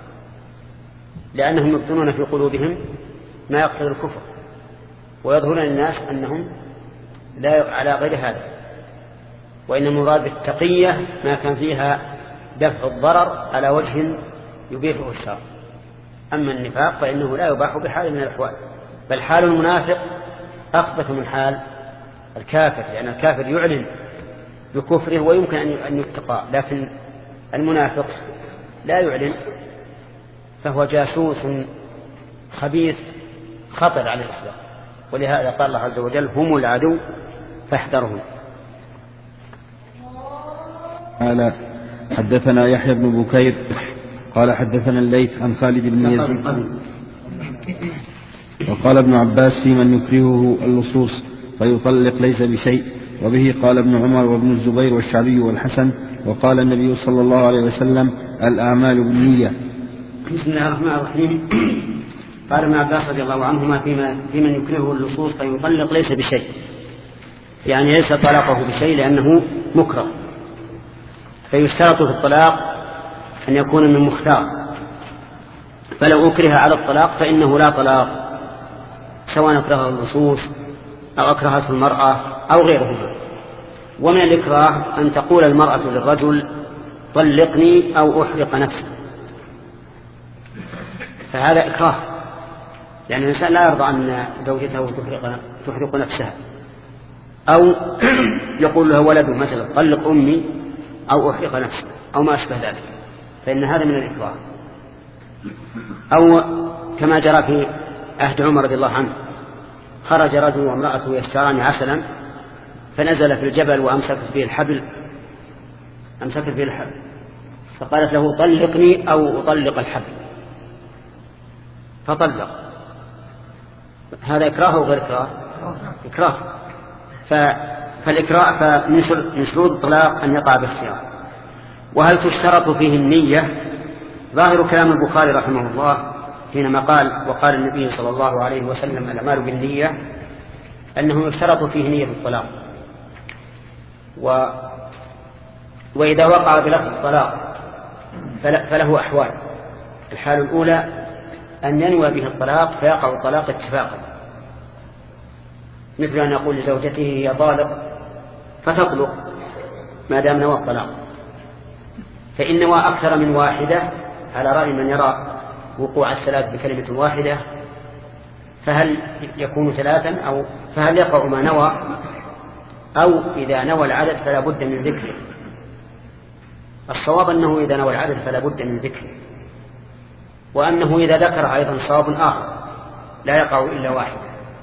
Speaker 2: لأنهم يبطنون في قلوبهم ما يقتضي الكفر، ويظهرون للناس أنهم لا على غير هذا. وإن المراد بالتقية ما كان فيها دفع الضرر على وجه يبيحه الشرع. أما النفاق فإنه لا يباح بحال من الأحوال، بل حال المنافق أخبث من حال الكافر، لأن يعني الكافر يعلن بكفره ويمكن أن يتقى، لكن المنافق لا يعلن، فهو جاسوس خبيث خطر على الإسلام. ولهذا قال الله عز وجل هم العدو فاحذرهم.
Speaker 1: قال حدثنا يحيى بن بكير قال حدثنا الليث عن خالد بن يزيد وقال ابن عباس في من يكرهه اللصوص فيطلق ليس بشيء، وبه قال ابن عمر وابن الزبير والشعبي والحسن. وقال النبي صلى الله عليه وسلم الأعمال بالنية.
Speaker 2: بسم الله الرحمن الرحيم. قال ابن عباس رضي الله عنهما في من يكرهه اللصوص فيطلق ليس بشيء، يعني ليس طلاقه بشيء لأنه مكره، فيشترط في الطلاق أن يكون من مختار، فلو أكره على الطلاق فإنه لا طلاق، سواء أكرهه اللصوص أو أكرهته المرأة أو غيرهما. ومن الإكراه أن تقول المرأة للرجل طلقني أو أحرق نفسي، فهذا إكراه، لأن الإنسان لا يرضى أن زوجته تحرق, تحرق نفسها. أو يقول له ولده مثلا طلق أمي أو أحرق نفسي أو ما أشبه ذلك، فإن هذا من الإكراه. أو كما جرى في عهد عمر رضي الله عنه، خرج رجل وامرأته يشتران عسلا، فنزل في الجبل وأمسكت به الحبل أمسكت به الحبل فقالت له طلقني أو أطلق الحبل، فطلق. هذا إكراه أو غير إكراه؟ إكراه. فالإكراه فمن شروط الطلاق أن يقع باختيار. وهل تشترط فيه النية؟ ظاهر كلام البخاري رحمه الله حينما قال وقال النبي صلى الله عليه وسلم الأعمال بالنية أنه يشترط فيه نية الطلاق. و... وإذا وقع بلفظ الطلاق فله أحوال. الحال الأولى أن ينوى به الطلاق فيقع الطلاق اتفاقا، مثل أن يقول لزوجته هي طالق فتطلق ما دام نوى الطلاق. فإن نوى أكثر من واحدة على رأي من يرى وقوع الثلاث بكلمة واحدة فهل يكون ثلاثا أو فهل يقع ما نوى، أو إذا نوى العدد فلا بد من ذكره. الصواب أنه إذا نوى العدد فلا بد من ذكره، وأنه إذا ذكر أيضا صواب آخر لا يقع إلا واحد.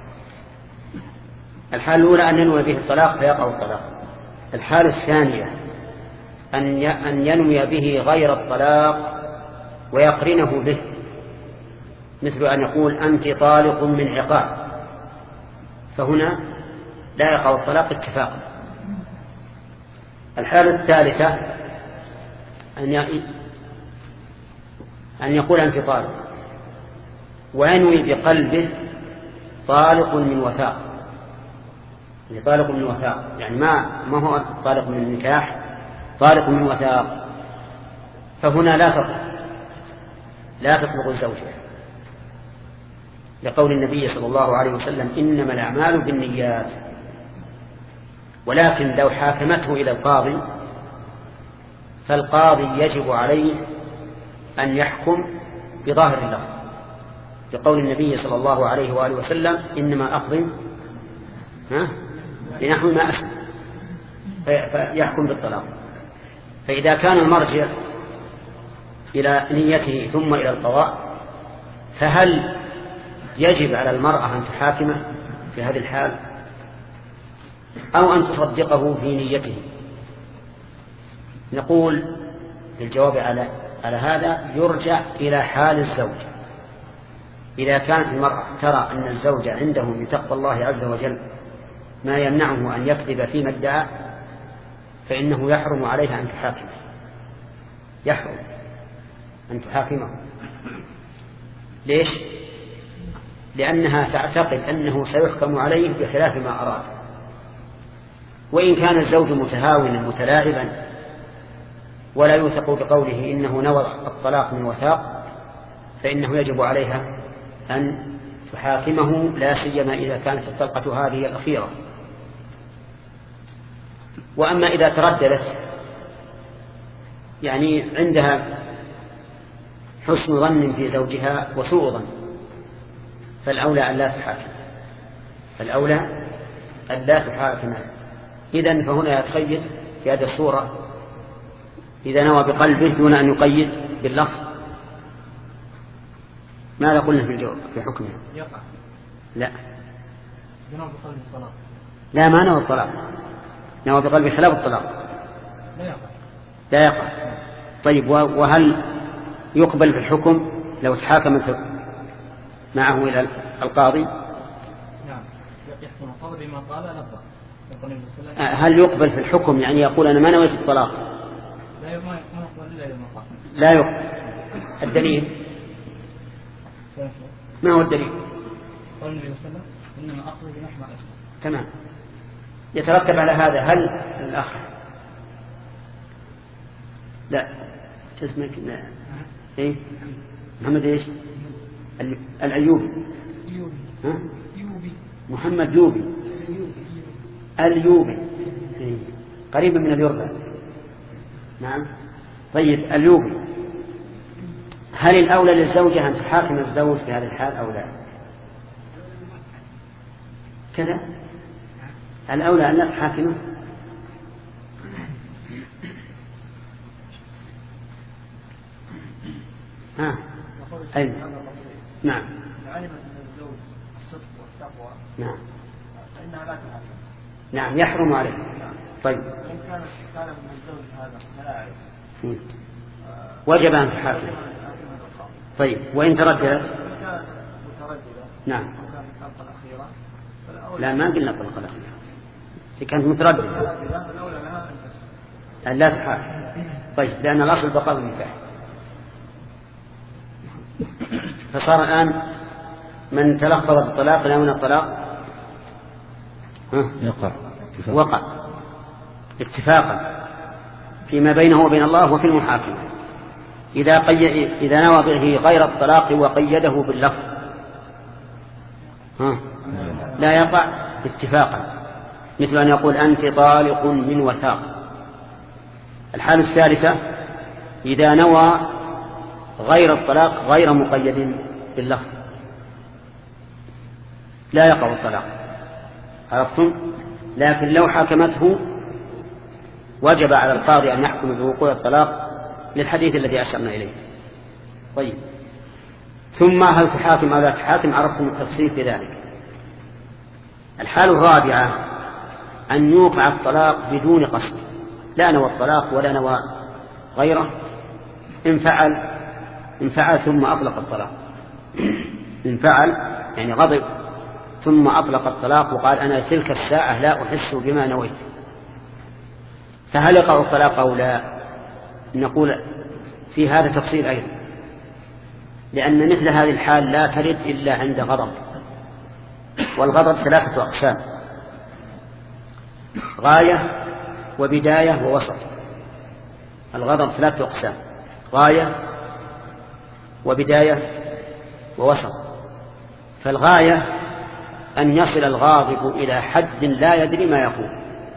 Speaker 2: الحال الأولى أن ينوي به الطلاق فيقع الطلاق. الحال الثانية أن ينوي به غير الطلاق ويقرنه به، مثل أن يقول أنت طالق من عقاب، فهنا لا يقع الطلاق اتفاقا. الحالة الثالثة أن يقول أنت طالق وينوي بقلبه طالق من وثاق، يعني طالق من وثاق، يعني ما ما هو طالق من النكاح، طالق من وثاق، فهنا لا تطلق لا تطلق الزوجة، لقول النبي صلى الله عليه وسلم إنما الأعمال بالنيات. ولكن لو حاكمته إلى القاضي فالقاضي يجب عليه أن يحكم بظاهر اللفظ، لقول النبي صلى الله عليه وآله وسلم إنما أقضي بنحو ما أسلم، فيحكم بالطلاق. فإذا كان المرجع إلى نيته ثم إلى القضاء، فهل يجب على المرأة أن تحاكمه في هذه الحال أو أن تصدقه في نيته؟ نقول للجواب على على هذا يرجع إلى حال الزوج. إذا كانت المرأة ترى أن الزوج عنده من تقوى الله عز وجل ما يمنعه أن يكذب فيما ادعى، فإنه يحرم عليها أن تحاكمه، يحرم أن تحاكمه. ليش؟ لأنها تعتقد أنه سيحكم عليه بخلاف ما أراد، وإن كان الزوج متهاونا متلاعبا ولا يوثق بقوله إنه نوى الطلاق من وثاق، فإنه يجب عليها أن تحاكمه، لا سيما إذا كانت الطلقة هذه الأخيرة. وأما إذا ترددت يعني عندها حسن ظن في زوجها وسوء ظن، فالأولى أن لا تحاكم، فالأولى أن لا تحاكم. إذن فهنا يتخيل في هذه الصورة إذا نوى بقلبه دون أن يقيد باللفظ، ماذا قلنا في الجواب في حكمه؟
Speaker 3: يقع.
Speaker 2: لا
Speaker 3: نوى بقلبه الطلاق.
Speaker 2: لا ما نوى الطلاق، نوى بقلبه خلاف الطلاق
Speaker 3: لا يقع.
Speaker 2: لا يقع. طيب وهل يقبل في الحكم لو تحاكمت معه إلى القاضي؟
Speaker 3: نعم يحكم القاضي بما قال لفظ.
Speaker 2: هل يقبل في الحكم يعني يقول أنا ما نويت الطلاق؟
Speaker 3: لا يقبل إلا إذا ما قال.
Speaker 2: لا يقبل. الدليل ما هو الدليل؟
Speaker 3: قال النبي صلى الله عليه وسلم إنما أقضي بنحو الإسلام.
Speaker 2: تمام. يترتب على هذا هل الأخ لا اسمك لا إيه محمد إيش الأيوبي ها؟ محمد يوبي اليوبي إيه؟ قريب من اليربع. نعم. طيب اليوبي، هل الأولى للزوجة أن تحاكم الزوج في هذه الحال أو لا؟ كذا الأولى أن لا تحاكمه. ها أين؟ نعم.
Speaker 3: علمت من الزوج الصدق والتقوى
Speaker 2: نعم
Speaker 3: فإنها لا تحاكم.
Speaker 2: نعم يحرم عليه. طيب
Speaker 3: وإن كانت تعلم من الزوج هذا ملاعب
Speaker 2: وجب أن تحاكم. طيب وإن ترددت؟ نعم. لا ما قلنا الطلقة الأخيرة، إذا كانت مترددة أن لا تحاكم. طيب لأن الأصل بقاء النكاح. فصار الآن من تلفظ بالطلاق لا من الطلاق
Speaker 1: يقع
Speaker 2: وقع اتفاقا فيما بينه وبين الله وفي المحاكمة. إذا, قي... إذا نوى به غير الطلاق وقيده باللفظ ها لا يقع اتفاقا، مثل أن يقول أنت طالق من وثاق. الحالة الثالثة إذا نوى غير الطلاق غير مقيد باللفظ لا يقع الطلاق، عرفتم؟ لكن لو حاكمته وجب على القاضي أن يحكم بوقوع الطلاق للحديث الذي أشرنا إليه. طيب ثم هل تحاكم أو لا تحاكم؟ عرفتم التفصيل في ذلك. الحالة الرابعة أن يوقع الطلاق بدون قصد، لا نوى الطلاق ولا نوى غيره، إن فعل إن فعل ثم أطلق الطلاق إن فعل يعني غضب ثم أطلق الطلاق وقال أنا تلك الساعة لا أحس بما نويت، فهل يقع الطلاق أو لا؟ نقول في هذا تفصيل أيضا، لأن مثل هذه الحال لا ترد إلا عند غضب، والغضب ثلاثة أقسام: غاية وبداية ووسط. الغضب ثلاثة أقسام: غاية وبداية ووسط. فالغاية أن يصل الغاضب إلى حد لا يدري ما يقول،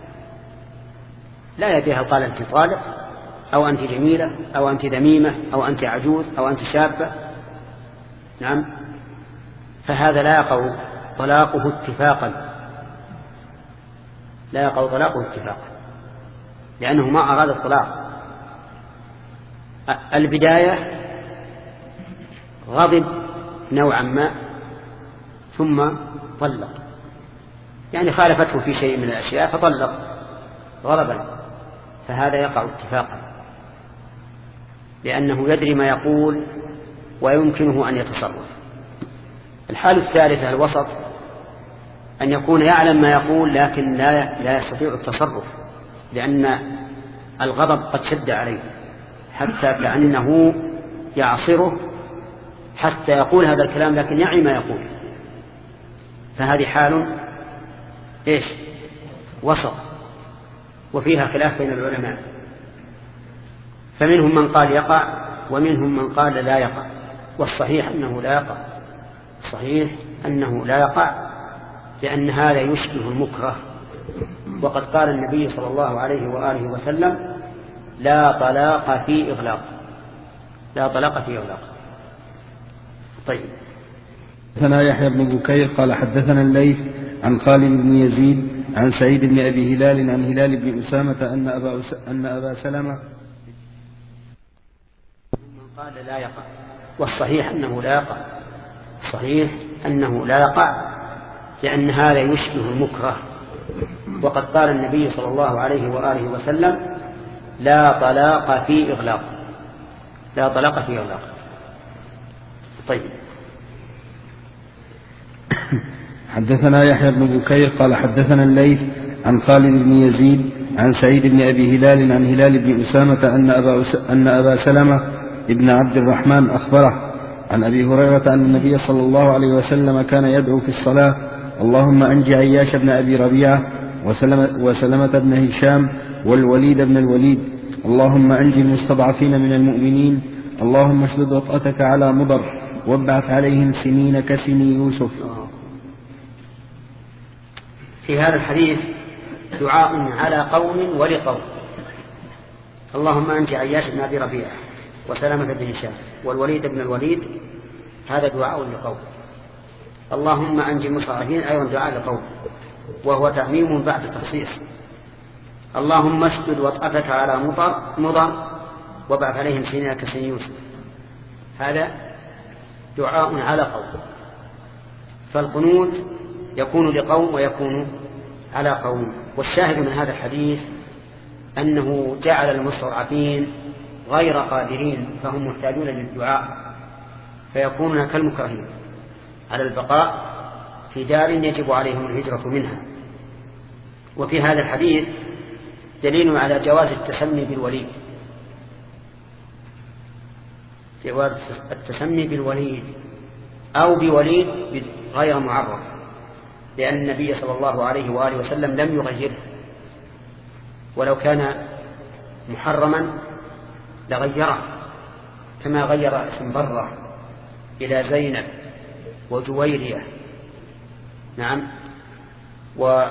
Speaker 2: لا يدري هل قال أنت طالق أو أنت جميلة أو أنت ذميمة أو أنت عجوز أو أنت شابة. نعم. فهذا لا يقع طلاقه اتفاقا، لا يقع طلاقه اتفاقا، لأنه ما أراد الطلاق. البداية غضب نوعا ما ثم طلق، يعني خالفته في شيء من الأشياء فطلق غضبا، فهذا يقع اتفاقا لأنه يدري ما يقول ويمكنه أن يتصرف. الحالة الثالثة الوسط، أن يكون يعلم ما يقول لكن لا, لا يستطيع التصرف لأن الغضب قد شد عليه حتى كأنه يعصره حتى يقول هذا الكلام لكن يعي ما يقول، فهذه حال إيش؟ وسط، وفيها خلاف بين العلماء، فمنهم من قال يقع ومنهم من قال لا يقع، والصحيح أنه لا يقع، صحيح أنه لا يقع لأن هذا يشبه المكره، وقد قال النبي صلى الله عليه وآله وسلم لا طلاق في إغلاق، لا طلاق في إغلاق. طيب.
Speaker 1: حدثنا يحيى بن بكير قال حدثنا الليث عن خالد بن يزيد عن سعيد بن أبي هلال عن هلال بن أسامة أن أبا, أس... أن أبا سلمة
Speaker 2: قال لا يقع، والصحيح أنه لا يقع، صحيح أنه لا يقع لأن هذا يشبه المكره، وقد قال النبي صلى الله عليه وآله وسلم لا طلاق في إغلاق، لا طلاق في إغلاق. طيب.
Speaker 1: حدثنا يحيى بن بكير قال حدثنا الليث عن خالد بن يزيد عن سعيد بن أبي هلال عن هلال بن أسامة أن أبا, أس... أن أبا سلمة ابن عبد الرحمن أخبره عن أبي هريرة أن النبي صلى الله عليه وسلم كان يدعو في الصلاة اللهم أنج عياش بن أبي ربيعة وسلمة, وسلمة بن هشام والوليد بن الوليد، اللهم أنج المستضعفين من المؤمنين، اللهم اشدد وطأتك على مضر وابعث عليهم سنين كسني يوسف.
Speaker 2: في هذا الحديث دعاء على قوم ولقوم، اللهم أنج عياش بن أبي ربيعة وسلامة بن هشام والوليد بن الوليد، هذا دعاء لقوم. اللهم أنج المستضعفين أيضا دعاء لقوم، وهو تعميم بعد تخصيص. اللهم اشدد وطأتك على مضر مضر وابعث عليهم سنين كسني يوسف، هذا دعاء على قوم. فالقنوت يكون لقوم ويكون على قوم. والشاهد من هذا الحديث أنه جعل المستضعفين غير قادرين فهم محتاجون للدعاء، فيكونون كالمكرهين على البقاء في دار يجب عليهم الهجرة منها. وفي هذا الحديث دليل على جواز التسمي بالوليد، جواز التسمي بالوليد أو بوليد غير معرف، لأن النبي صلى الله عليه وآله وسلم لم يغيره، ولو كان محرما لغيره، كما غير اسم برة إلى زينب وجويرية. نعم. و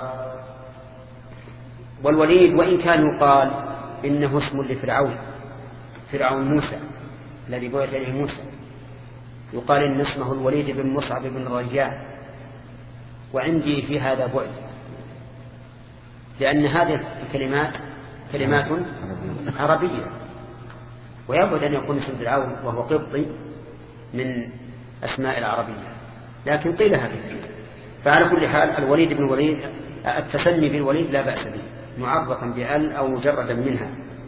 Speaker 2: والوليد وإن كان يقال إنه اسم لفرعون، فرعون موسى الذي بعث إليه موسى، يقال إن اسمه الوليد بن مصعب بن ريان، وعندي في هذا بعد، لأن هذه الكلمات كلمات عربية، ويبعد أن يكون اسم فرعون وهو قبطي من أسماء العربية، لكن قيل هذا. فعلى كل حال الوليد بن الوليد التسمي بالوليد لا بأس به، معرفا بأل أو مجردا منها.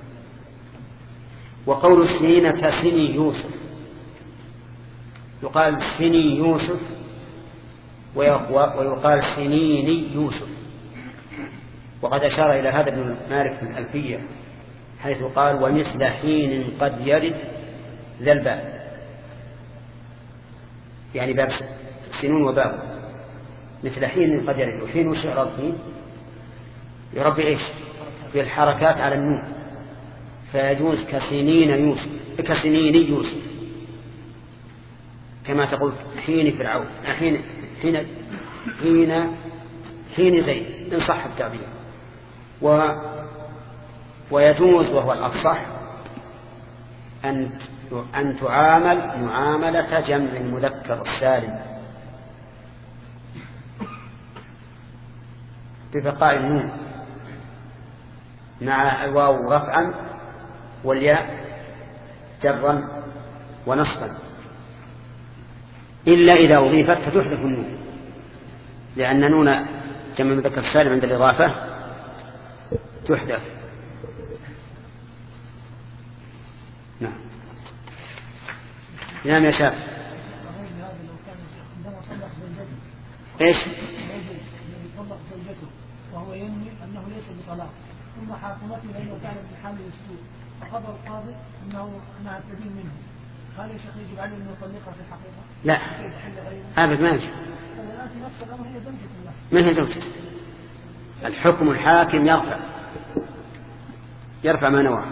Speaker 2: وقول السنين كسني يوسف، يقال سني يوسف ويقال سنيني يوسف، وقد أشار إلى هذا ابن مالك في الألفية حيث قال ومثل حين قد يرد ذا الباب، يعني باب سنون وباب، مثل حين قد يرد. وحين وش يعرض فيه؟ يربي إيش؟ في الحركات على النون، فيجوز كسنين يوسف كسنين يوسف، كما تقول حين فرعون، حين حين حين حين زيد إن صح التعبير. و ويجوز وهو الأفصح أن أن تعامل معاملة جمع المذكر السالم ببقاء النون مع الواو رفعا والياء جرا ونصبا، إلا إذا أضيفت فتحذف النون، لأن نون جمع مذكر سالم عند الإضافة تحذف. نعم. نعم يا شاب. ايش؟
Speaker 4: طلق زوجته وهو ينوي انه ليس بطلاق، ثم حاكمته لانه كان من حامل السوء، فقضى القاضي انه انها تدين منه، هل يا شيخ يجب عليه انه يطلقها في الحقيقه؟
Speaker 2: لا ابد ما يجب.
Speaker 4: الان في نفس الامر هي زوجته الله.
Speaker 2: من هي زوجته؟ الحكم الحاكم يرفع يرفع ما نواه.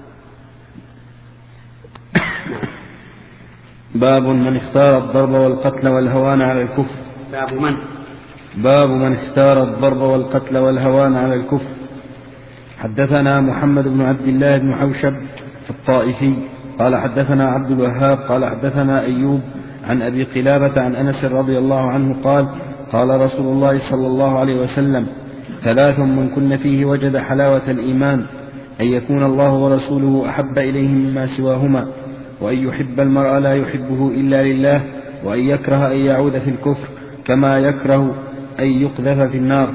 Speaker 1: باب من اختار الضرب والقتل والهوان على الكفر.
Speaker 2: باب من
Speaker 1: باب من اختار الضرب والقتل والهوان على الكفر. حدثنا محمد بن عبد الله بن حوشب الطائفي قال حدثنا عبد الوهاب قال حدثنا أيوب عن أبي قلابة عن أنس رضي الله عنه قال قال رسول الله صلى الله عليه وسلم: ثلاث من كن فيه وجد حلاوة الإيمان: أن يكون الله ورسوله أحب إليه مما سواهما، وأن يحب المرء لا يحبه إلا لله، وأن يكره أن يعود في الكفر كما يكره أن يقذف في النار.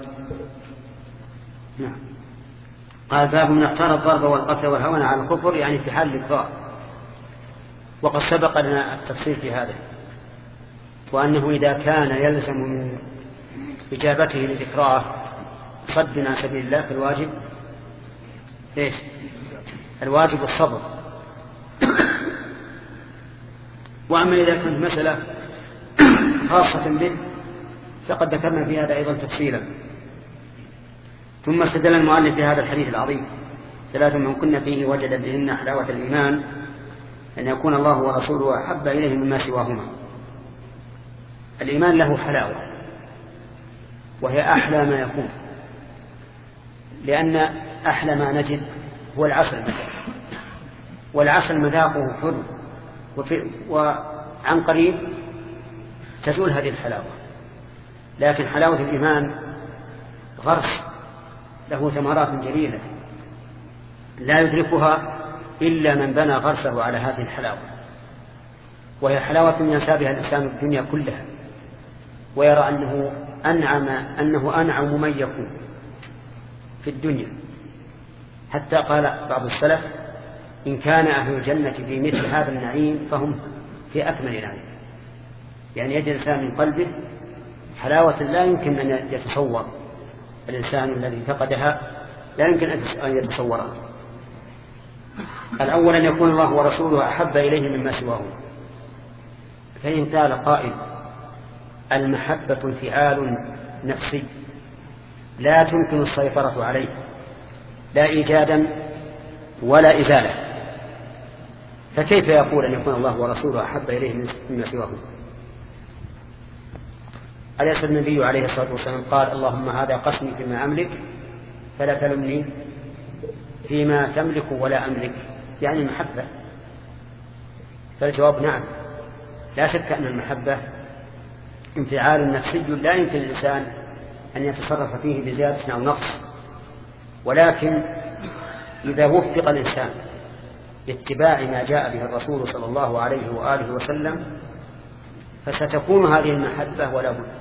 Speaker 2: نعم. قال باب من اختار الضرب والقتل والهوان على الكفر، يعني في حال الإكراه، وقد سبق لنا التفصيل في هذا، وأنه إذا كان يلزم من إجابته للإكراه صد عن سبيل الله فالواجب ليش؟ الواجب الصبر. وأما إذا كانت مسألة خاصة به فقد ذكرنا في هذا أيضا تفصيلا. ثم استدل المؤلف بهذا الحديث العظيم: ثلاث من كن فيه وجد بهن حلاوة الإيمان: أن يكون الله ورسوله أحب إليه مما سواهما. الإيمان له حلاوة، وهي أحلى ما يكون، لأن أحلى ما نجد هو العسل مثلا، والعسل مذاقه حلو، وعن قريب تزول هذه الحلاوة. لكن حلاوة الإيمان غرس له ثمرات جليلة لا يدركها إلا من بنى غرسه على هذه الحلاوة، وهي حلاوة ينسى بها الإنسان الدنيا كلها، ويرى أنه أنعم, أنه أنعم من يكون في الدنيا. حتى قال بعض السلف: إن كان أهل الجنة في مثل هذا النعيم فهم في أكمل نعيم. يعني يجد الإنسان من قلبه حلاوة لا يمكن أن يتصور الإنسان الذي فقدها، لا يمكن أن يتصورها. الأول أن يكون الله ورسوله أحب إليه مما سواه. فإن قال قائل: المحبة انفعال نفسي لا تمكن السيطرة عليه لا إيجادا ولا إزالة، فكيف يقول أن يكون الله ورسوله أحب إليه مما سواه؟ أليس النبي عليه الصلاة والسلام قال: اللهم هذا قسمي فيما أملك فلا تلمني فيما تملك ولا أملك، يعني المحبة؟ فالجواب نعم، لا شك أن المحبة انفعال نفسي لا يمكن الإنسان أن يتصرف فيه بزيادة أو نقص، ولكن إذا وفق الإنسان لاتباع ما جاء به الرسول صلى الله عليه وآله وسلم فستكون هذه المحبة ولا بد.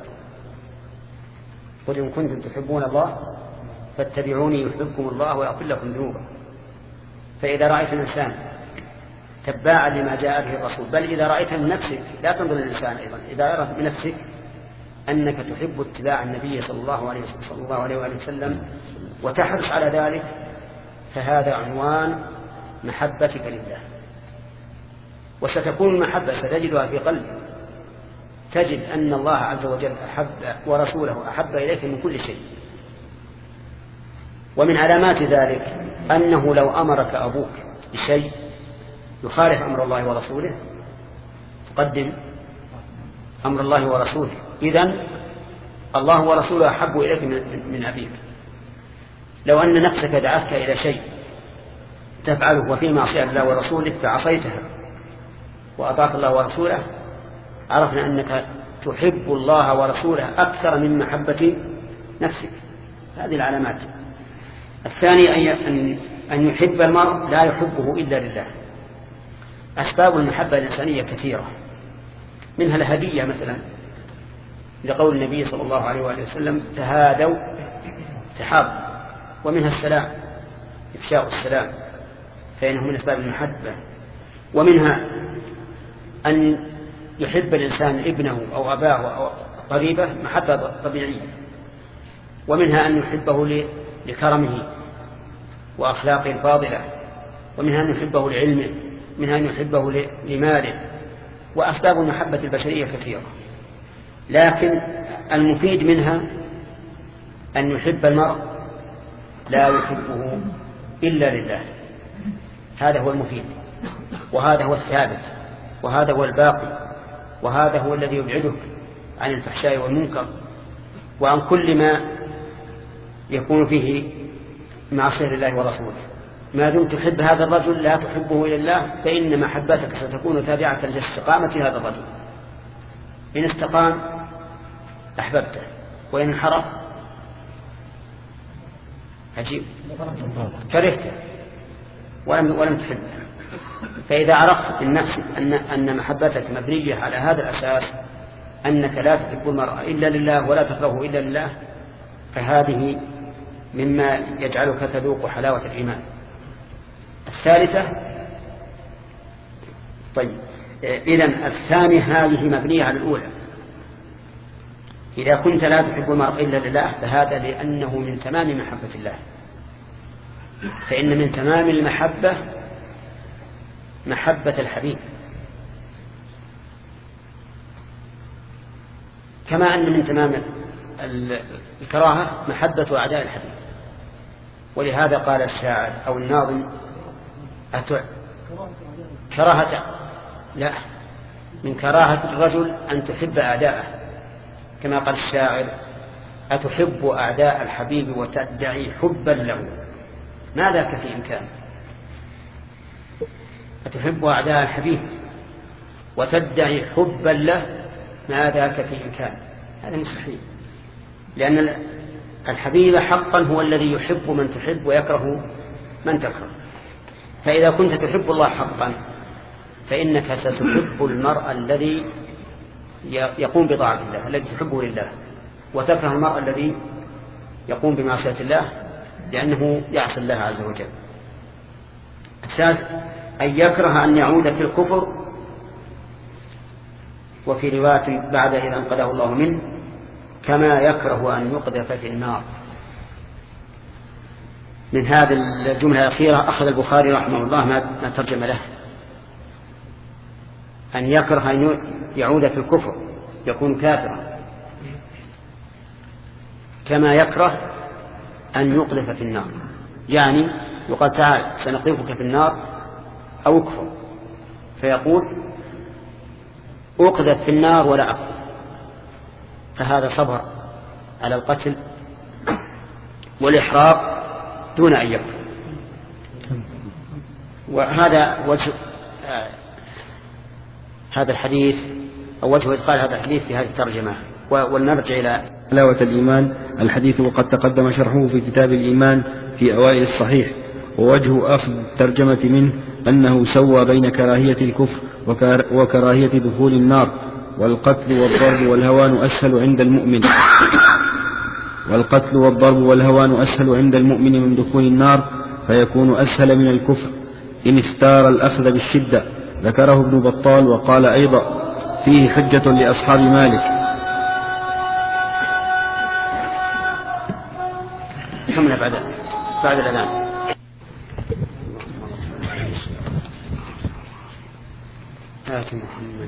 Speaker 2: قل إن كنتم تحبون الله فاتبعوني يحببكم الله ويغفر لكم ذنوبا. فإذا رأيت الإنسان تباعا لما جاء به الرسول، بل إذا رأيت من نفسك، لا تنظر للإنسان أيضا، إذا رأيت من نفسك أنك تحب اتباع النبي صلى الله عليه صلى الله عليه وآله وسلم وتحرص على ذلك، فهذا عنوان محبتك لله. وستكون المحبة ستجدها في قلبك، تجد أن الله عز وجل أحب ورسوله أحب إليك من كل شيء. ومن علامات ذلك أنه لو أمرك أبوك بشيء يخالف أمر الله ورسوله تقدم أمر الله ورسوله، إذن الله ورسوله أحب إليك من أبيك. لو أن نفسك دعتك إلى شيء تفعله وفي معصية الله ورسوله فعصيتها وأطاعت الله ورسوله، عرفنا أنك تحب الله ورسوله أكثر من محبة نفسك. هذه العلامات. الثاني أن يحب المرء لا يحبه إلا لله، أسباب المحبة الإنسانية كثيرة، منها الهدية مثلا، لقول النبي صلى الله عليه وآله وسلم تهادوا تحابوا، ومنها السلام، إفشاء السلام فإنه من أسباب المحبة، ومنها أن يحب الإنسان ابنه أو أباه أو قريبه محبة طبيعية، ومنها أن يحبه لكرمه وأخلاقه الفاضلة، ومنها أن يحبه لعلمه، منها أن يحبه لماله، وأسباب المحبة البشرية كثيرة، لكن المفيد منها أن يحب المرء لا يحبه إلا لله، هذا هو المفيد، وهذا هو الثابت، وهذا هو الباقي، وهذا هو الذي يبعدك عن الفحشاء والمنكر وعن كل ما يكون فيه معصية لله ورسوله. ما دمت تحب هذا الرجل لا تحبه إلا الله، فإن محبتك ستكون تابعة لاستقامة هذا الرجل. إن استقام أحببته، وإن انحرف عجيب كرهته ولم ولم تحبه. فإذا عرفت من نفسك أن أن محبتك مبنية على هذا الأساس، أنك لا تحب المرء إلا لله ولا تكرهه إلا لله، فهذه مما يجعلك تذوق حلاوة الإيمان. الثالثة، طيب إذن الثانية هذه مبنية على الأولى. إذا كنت لا تحب المرء إلا لله فهذا لأنه من تمام محبة الله، فإن من تمام المحبة محبة الحبيب، كما أن من تمام الكراهة محبة أعداء الحبيب. ولهذا قال الشاعر أو الناظم أتع كراهة لا من كراهة الرجل أن تحب أعداءه، كما قال الشاعر أتحب أعداء الحبيب وتدعي حبا له ما ذاك في إمكان. أتحب أعداء الحبيب وتدعي حبا له ما ذاك في إمكان، هذا مستحيل، لأن الحبيب حقا هو الذي يحب من تحب ويكره من تكره. فإذا كنت تحب الله حقا فإنك ستحب المرء الذي يقوم بطاعة الله الذي تحبه لله، وتكره المرء الذي يقوم بمعصية الله لأنه يعصي الله عز وجل. الثالث أن يكره أن يعود في الكفر، وفي رواية بعد إذا انقذه الله منه كما يكره أن يقذف في النار. من هذه الجملة الأخيرة أخذ البخاري رحمه الله ما ترجم له، أن يكره أن يعود في الكفر يكون كافرا، كما يكره أن يقذف في النار، يعني يقال تعال سنقذفك في النار أو اكفر، فيقول أقذف في النار ولا أكفر، فهذا صبر على القتل والإحراق دون أن يكفر. وهذا وجه آه هذا الحديث أو وجه إدخال هذا الحديث في هذه الترجمة. ولنرجع إلى
Speaker 1: حلاوة الإيمان. الحديث وقد تقدم شرحه في كتاب الإيمان في أوائل الصحيح. ووجه أخذ الترجمة منه أنه سوى بين كراهية الكفر وكراهية دخول النار، والقتل والضرب والهوان أسهل عند المؤمن والقتل والضرب والهوان أسهل عند المؤمن من دخول النار، فيكون أسهل من الكفر إن اختار الأخذ بالشدة. ذكره ابن بطال وقال أيضا فيه حجة لأصحاب مالك.
Speaker 2: كمل بعد بعد الأذان. آت محمد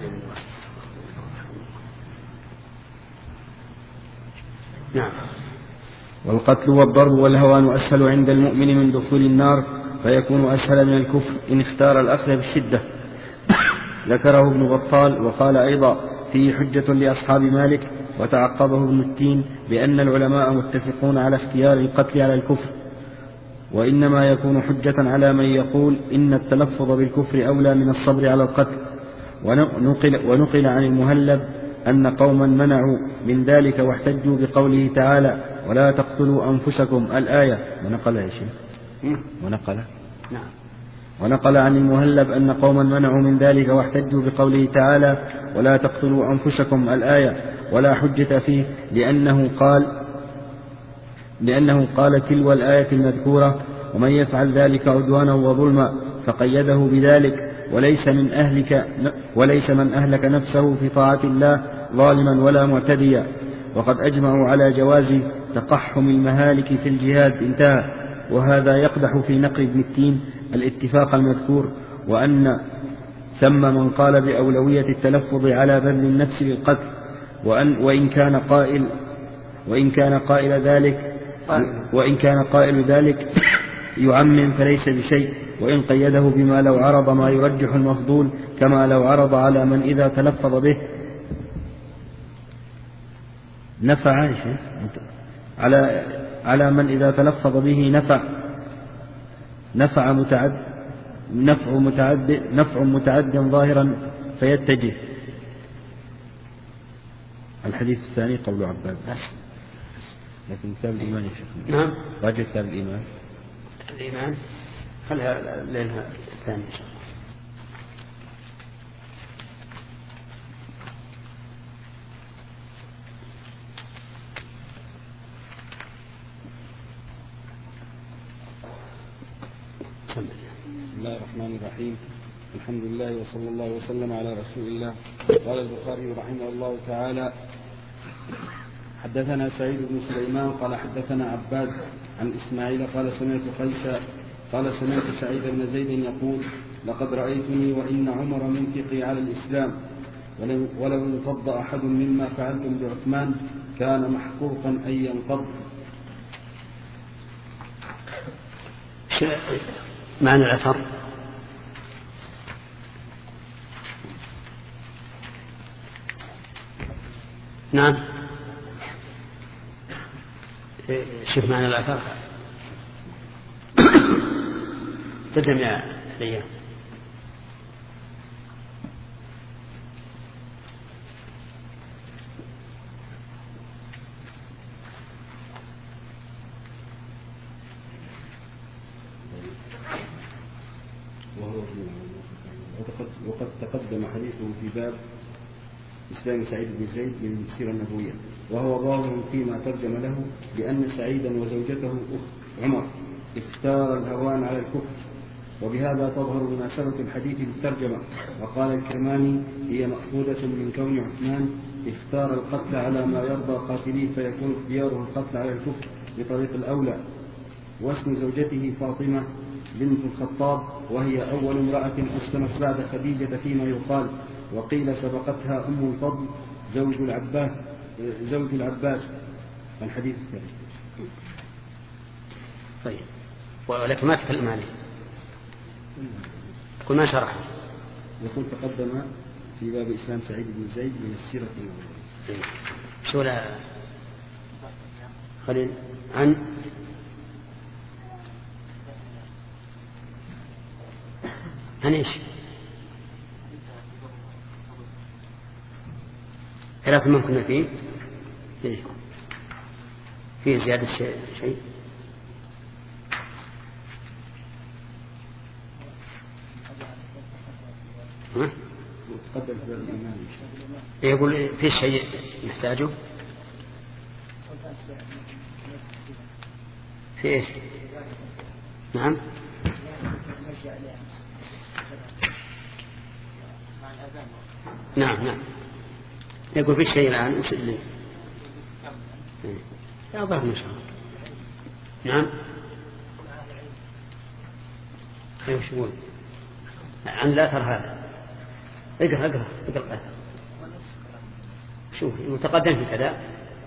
Speaker 2: نعم.
Speaker 1: والقتل والضرب والهوان أسهل عند المؤمن من دخول النار، فيكون أسهل من الكفر إن اختار الأخذ بالشدة. ذكره ابن بطال وقال أيضا فيه حجة لأصحاب مالك. وتعقبه ابن التين بأن العلماء متفقون على اختيار القتل على الكفر، وإنما يكون حجة على من يقول إن التلفظ بالكفر أولى من الصبر على القتل. ونقل, ونقل عن المهلب أن قوما منعوا من ذلك واحتجوا بقوله تعالى ولا تقتلوا أنفسكم الآية. ونقل يا شيخ ونقل
Speaker 2: نعم
Speaker 1: ونقل عن المهلب أن قوما منعوا من ذلك واحتجوا بقوله تعالى ولا تقتلوا أنفسكم الآية ولا حجة فيه لأنه قال لأنه قال تلو الآية المذكورة ومن يفعل ذلك عدوانا وظلما فقيده بذلك وليس من أهلك وليس من أهلك نفسه في طاعة الله ظالما ولا معتديا. وقد أجمعوا على جواز تقحم المهالك في الجهاد انتهى. وهذا يقدح في نقل ابن التين الاتفاق المذكور وأن ثم من قال بأولوية التلفظ على بذل النفس للقتل وأن وإن كان قائل وإن كان قائل ذلك وإن كان قائل ذلك يعمم فليس بشيء وإن قيده بما لو عرض ما يرجح المفضول كما لو عرض على من إذا تلفظ به نفع على على من إذا تلفظ به نفع نفع متعد نفع متعد نفع متعد ظاهرا فيتجه. الحديث الثاني قول عباد لكن كتاب الإيمان يا شيخ.
Speaker 2: نعم
Speaker 1: راجع كتاب الإيمان
Speaker 2: الإيمان خلها ليلها الثاني إن شاء الله.
Speaker 1: بسم الله الرحمن الرحيم. الحمد لله وصلى الله وسلم على رسول الله. قال البخاري رحمه الله تعالى حدثنا سعيد بن سليمان قال حدثنا عباد عن إسماعيل قال سمعت قيس قال سمعت سعيد بن زيد يقول لقد رأيتني وإن عمر منفقي على الإسلام ولو انقض أحد مما فعلتم بعثمان كان محقوقا أن ينقض.
Speaker 2: معنى الأثر نعم شوف معنى الأثر تدم يا ليا
Speaker 1: وقد تقدم حديثه في باب إسلام سعيد بن زيد من السيرة النبوية وهو ظاهر فيما ترجم له لأن سعيدا وزوجته أخت عمر اختار الهوان على الكفر وبهذا تظهر مناسبة الحديث بالترجمة. وقال الكرماني هي مأخوذة من كون عثمان اختار القتل على ما يرضى قاتليه فيكون اختياره القتل على الكفر بطريق الأولى. واسم زوجته فاطمة بنت الخطاب وهي أول امرأة أسلمت بعد خديجة فيما يقال وقيل سبقتها أم الفضل زوج العباس زوج العباس. الحديث الثالث.
Speaker 2: طيب ولكن ما تكلم عليه كل ما شرحه
Speaker 1: يقول تقدم في باب إسلام سعيد بن زيد من السيرة النبوية.
Speaker 2: شو لا خليل عن عن ايش؟ خلاف ما كنا فيه فيه, فيه زيادة شيء, شيء. ها؟ يقول في شيء نحتاجه في ايش؟ نعم نعم نعم يقول في الشيء الآن وش اللي يا ظهر إن شاء الله. نعم أيوة شو يقول عن الأثر هذا اقرأ اقرأ اقرأ الأثر شوف متقدم في كذا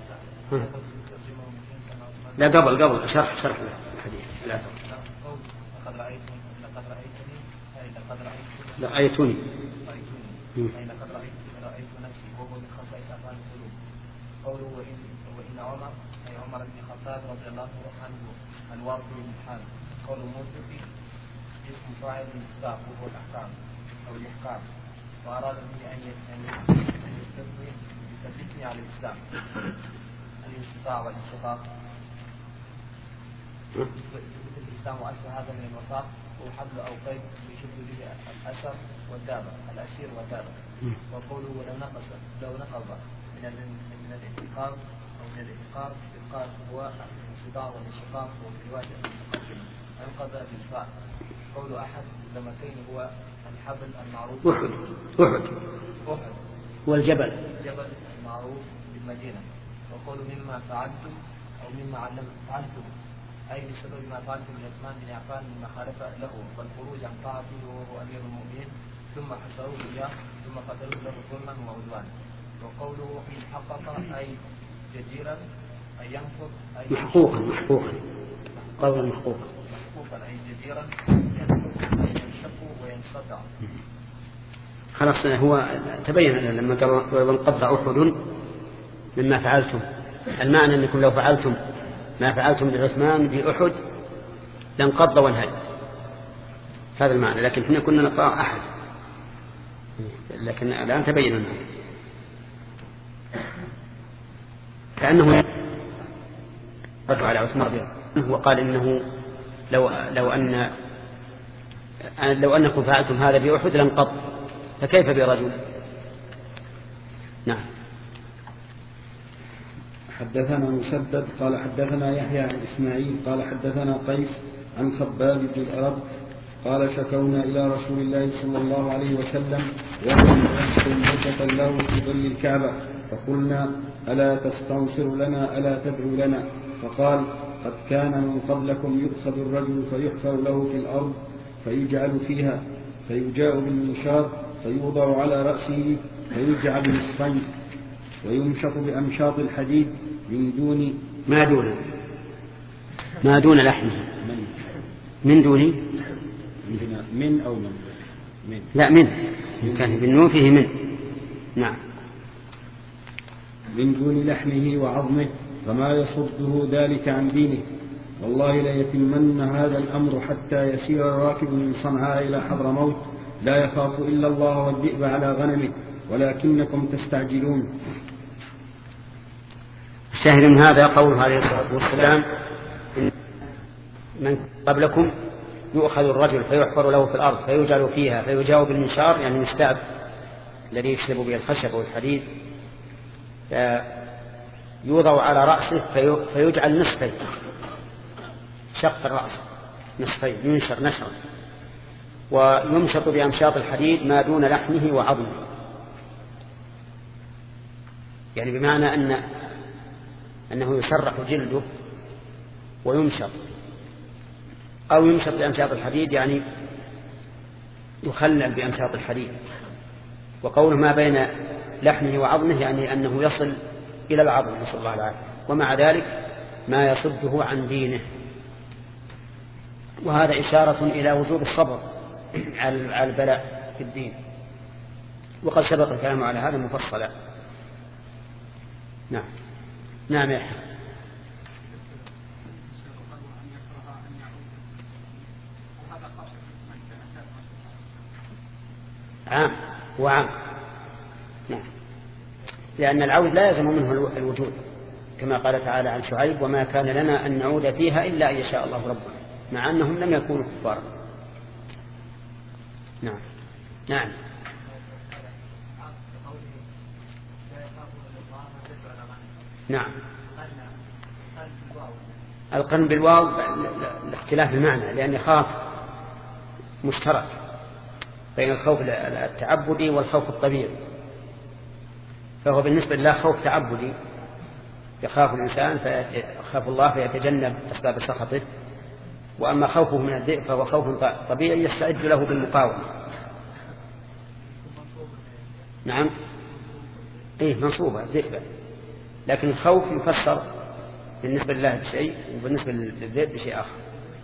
Speaker 2: لا قبل قبل شرح شرح الحديث الأثر
Speaker 3: لقد رأيتني لقد رأيتني أي لقد رأيتني
Speaker 2: لا رأيتني
Speaker 3: أي لقد رأيت رأيت نفسي وهو من خصائص أفعال القلوب. قوله وإن وإن عمر أي عمر بن الخطاب رضي الله عنه الواصل للحال. قول موسى اسم فاعل من السباق وهو الأحكام أو الإحكام وأراد به أن أن يستثني يثبتني على الإسلام الاستطاع والانشقاق الإسلام وأصل هذا من الوثاق هو حبل أو قيد يشد به الأسر والدابة الأسير والدابة. وقوله لو نقص لو نقض من من الانتقاض أو من الانتقاض الانتقاض هو الانصدار والانشقاق والرواية المتقدمة ينقض بالفاء. قول أحد الدمتين هو الحبل المعروف
Speaker 2: أحد أحد
Speaker 3: أحد
Speaker 2: هو الجبل
Speaker 3: الجبل المعروف بالمدينة. وقول مما فعلتم أو مما علمتم فعلتم أي بسبب ما فعلتم من عثمان بن عفان مما خالف له والخروج عن طاعته وهو أمير المؤمنين ثم حصروه إياه ثم قتلوه له ظلما وعدوانا. وقوله محققا أي جديرا أي ينقض أي
Speaker 2: محقوقا محقوقا قولا محقوقا
Speaker 3: محقوقا أي جديرا ينقض أي ينشق وينصدع.
Speaker 2: خلاص هو تبين لما قال وانقض أحد مما فعلتم المعنى أنكم لو فعلتم ما فعلتم لعثمان بأحد لانقض وانهد هذا المعنى. لكن احنا كنا نقرأ أحد لكن الآن تبين المعنى كأنه رد على عثمان وقال إنه لو لو أن لو أنكم فعلتم هذا بأحد لانقض فكيف برجل. نعم.
Speaker 1: حدثنا مسدد قال حدثنا يحيى عن إسماعيل قال حدثنا قيس عن خباب بن الأرب قال شكونا إلى رسول الله صلى الله عليه وسلم وهو يحسن موتة له في ظل الكعبة فقلنا ألا تستنصر لنا ألا تدعو لنا فقال قد كان من قبلكم يؤخذ الرجل فيحفر له في الأرض فيجعل فيها فيجاء بالمنشار فيوضع على رأسه فيجعل نصفين ويمشط بأمشاط الحديد من دون
Speaker 2: ما دون ما دون لحمه
Speaker 1: من,
Speaker 2: من دون
Speaker 1: من أو من, من.
Speaker 2: لا من كان بالنون فيه من. نعم.
Speaker 1: من دون لحمه وعظمه فما يصده ذلك عن دينه. والله لا يتمن هذا الأمر حتى يسير الراكب من صنعاء إلى حضرموت لا يخاف إلا الله والذئب على غنمه ولكنكم تستعجلون.
Speaker 2: الشاهد من هذا قوله عليه الصلاة والسلام من قبلكم يؤخذ الرجل فيحفر له في الأرض فيجعل فيها فيجاء بالمنشار يعني المستعب الذي يشرب به الخشب والحديد يوضع على رأسه فيجعل نصفين شق الرأس نصفين ينشر نشرا ويمشط بأمشاط الحديد ما دون لحمه وعظمه يعني بمعنى أن أنه يشرح جلده ويمشط أو يمشط بأمشاط الحديد يعني يخلل بأمشاط الحديد. وقوله ما بين لحمه وعظمه يعني أنه يصل إلى العظم نسأل الله العافية ومع ذلك ما يصده عن دينه. وهذا إشارة إلى وجوب الصبر على البلاء في الدين وقد سبق الكلام على هذا مفصلا. نعم. نعم يا حبيبي. عام هو عام. نعم. لأن العود لا يلزم منه الوجود كما قال تعالى عن شعيب وما كان لنا أن نعود فيها إلا أن يشاء الله ربنا مع أنهم لم يكونوا كفارا. نعم. نعم. نعم. القرن بالواو لاختلاف المعنى لأن خاف مشترك بين الخوف التعبدي والخوف الطبيعي فهو بالنسبة لله خوف تعبدي يخاف الإنسان فيخاف الله فيتجنب أسباب سخطه وأما خوفه من الذئب فهو خوف طبيعي يستعد له بالمقاومة. نعم. إيه منصوبة ذئبا لكن الخوف يفسر بالنسبة لله بشيء وبالنسبة للذئب بشيء آخر.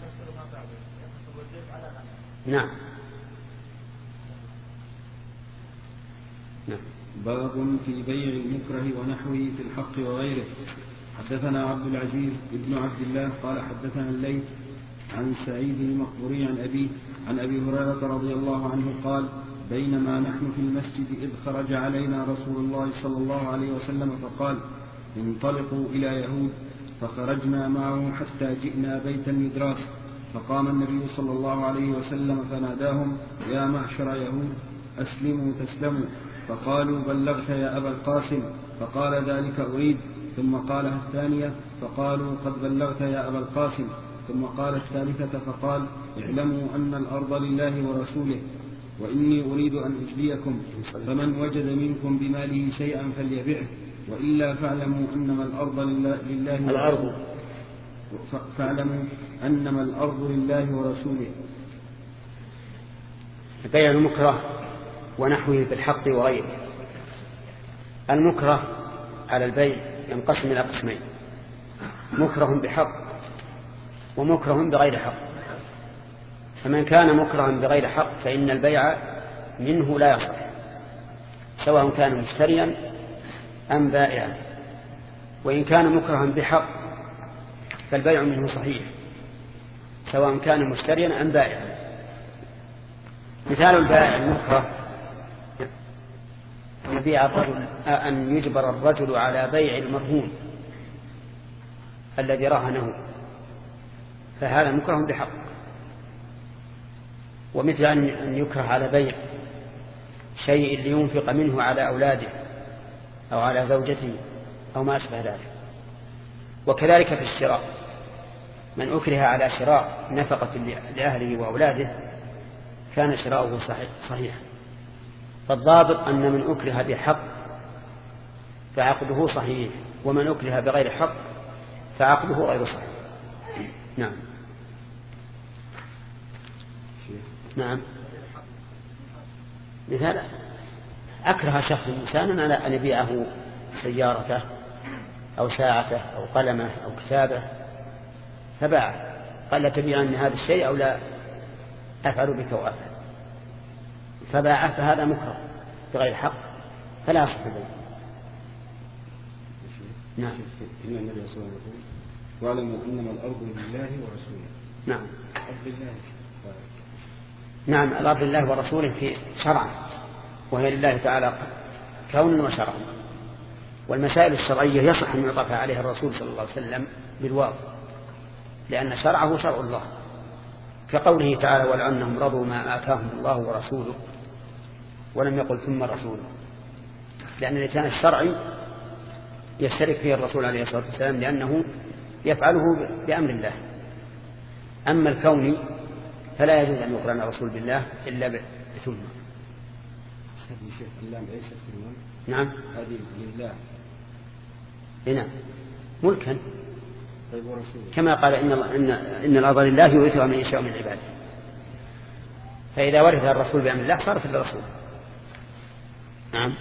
Speaker 2: نعم. نعم.
Speaker 1: باب في بيع المكره ونحوه في الحق وغيره. حدثنا عبد العزيز بن عبد الله قال حدثنا الليث عن سعيد المقبوري عن أبيه عن أبي هريرة رضي الله عنه قال بينما نحن في المسجد إذ خرج علينا رسول الله صلى الله عليه وسلم فقال انطلقوا إلى يهود فخرجنا معه حتى جئنا بيت المدراس فقام النبي صلى الله عليه وسلم فناداهم: يا معشر يهود أسلموا تسلموا. فقالوا: بلغت يا أبا القاسم. فقال: ذلك أريد. ثم قالها الثانية فقالوا: قد بلغت يا أبا القاسم. ثم قال الثالثة فقال: اعلموا أن الأرض لله ورسوله، وإني أريد أن أجليكم، فمن وجد منكم بماله شيئا فليبعه، وإلا فاعلموا أنما الأرض لله
Speaker 2: الأرض
Speaker 1: فاعلموا أنما الأرض لله ورسوله.
Speaker 2: بيع المكره ونحوه بالحق وغيره. المكره على البيع ينقسم إلى قسمين: مكره بحق ومكره بغير حق. فمن كان مكرها بغير حق فإن البيع منه لا يصح، سواء كان مشتريا أم بائعا. وإن كان مكرها بحق فالبيع منه صحيح، سواء كان مشتريا أم بائعا. مثال البائع المكره يبيع الرجل أن يجبر الرجل على بيع المرهون الذي رهنه، فهذا مكره بحق. ومثل أن يكره على بيع شيء لينفق منه على أولاده أو على زوجته أو ما أشبه ذلك. وكذلك في الشراء، من أكره على شراء نفقة لأهله وأولاده كان شراؤه صحيح. فالضابط أن من أكره بحق فعقده صحيح، ومن أكره بغير حق فعقده غير صحيح. نعم نعم مثال: أكره شخص إنسانا على أن يبيعه سيارته أو ساعته أو قلمه أو كتابه، فباع، قال: لا تبيعني هذا الشيء أو لا أفعل بك وأفعل، فباع، فهذا مكره بغير حق فلا يصح البيع. نعم.
Speaker 1: إن النبي صلى الله عليه وسلم: واعلموا أنما الأرض لله ورسوله.
Speaker 2: نعم. نعم، الأرض لله ورسوله في شرعا، وهي لله تعالى كونا وشرعا. والمسائل الشرعية يصح أن يعطف عليها الرسول صلى الله عليه وسلم بالواو، لأن شرعه شرع الله، كقوله تعالى: ولأنهم رضوا ما آتاهم الله ورسوله، ولم يقل ثم رسوله، لأن الإتيان الشرعي يشترك فيه الرسول عليه الصلاة والسلام لأنه يفعله بأمر الله. أما الكوني فلا يجوز أن يقرن الرسول بالله إلا بثم. نعم.
Speaker 1: هذه لله.
Speaker 2: نعم ملكا، كما قال: إن, إن, إن الأرض لله يورثها من يشاء من عباده. فإذا ورث الرسول بأمر الله صارت للرسول. نعم.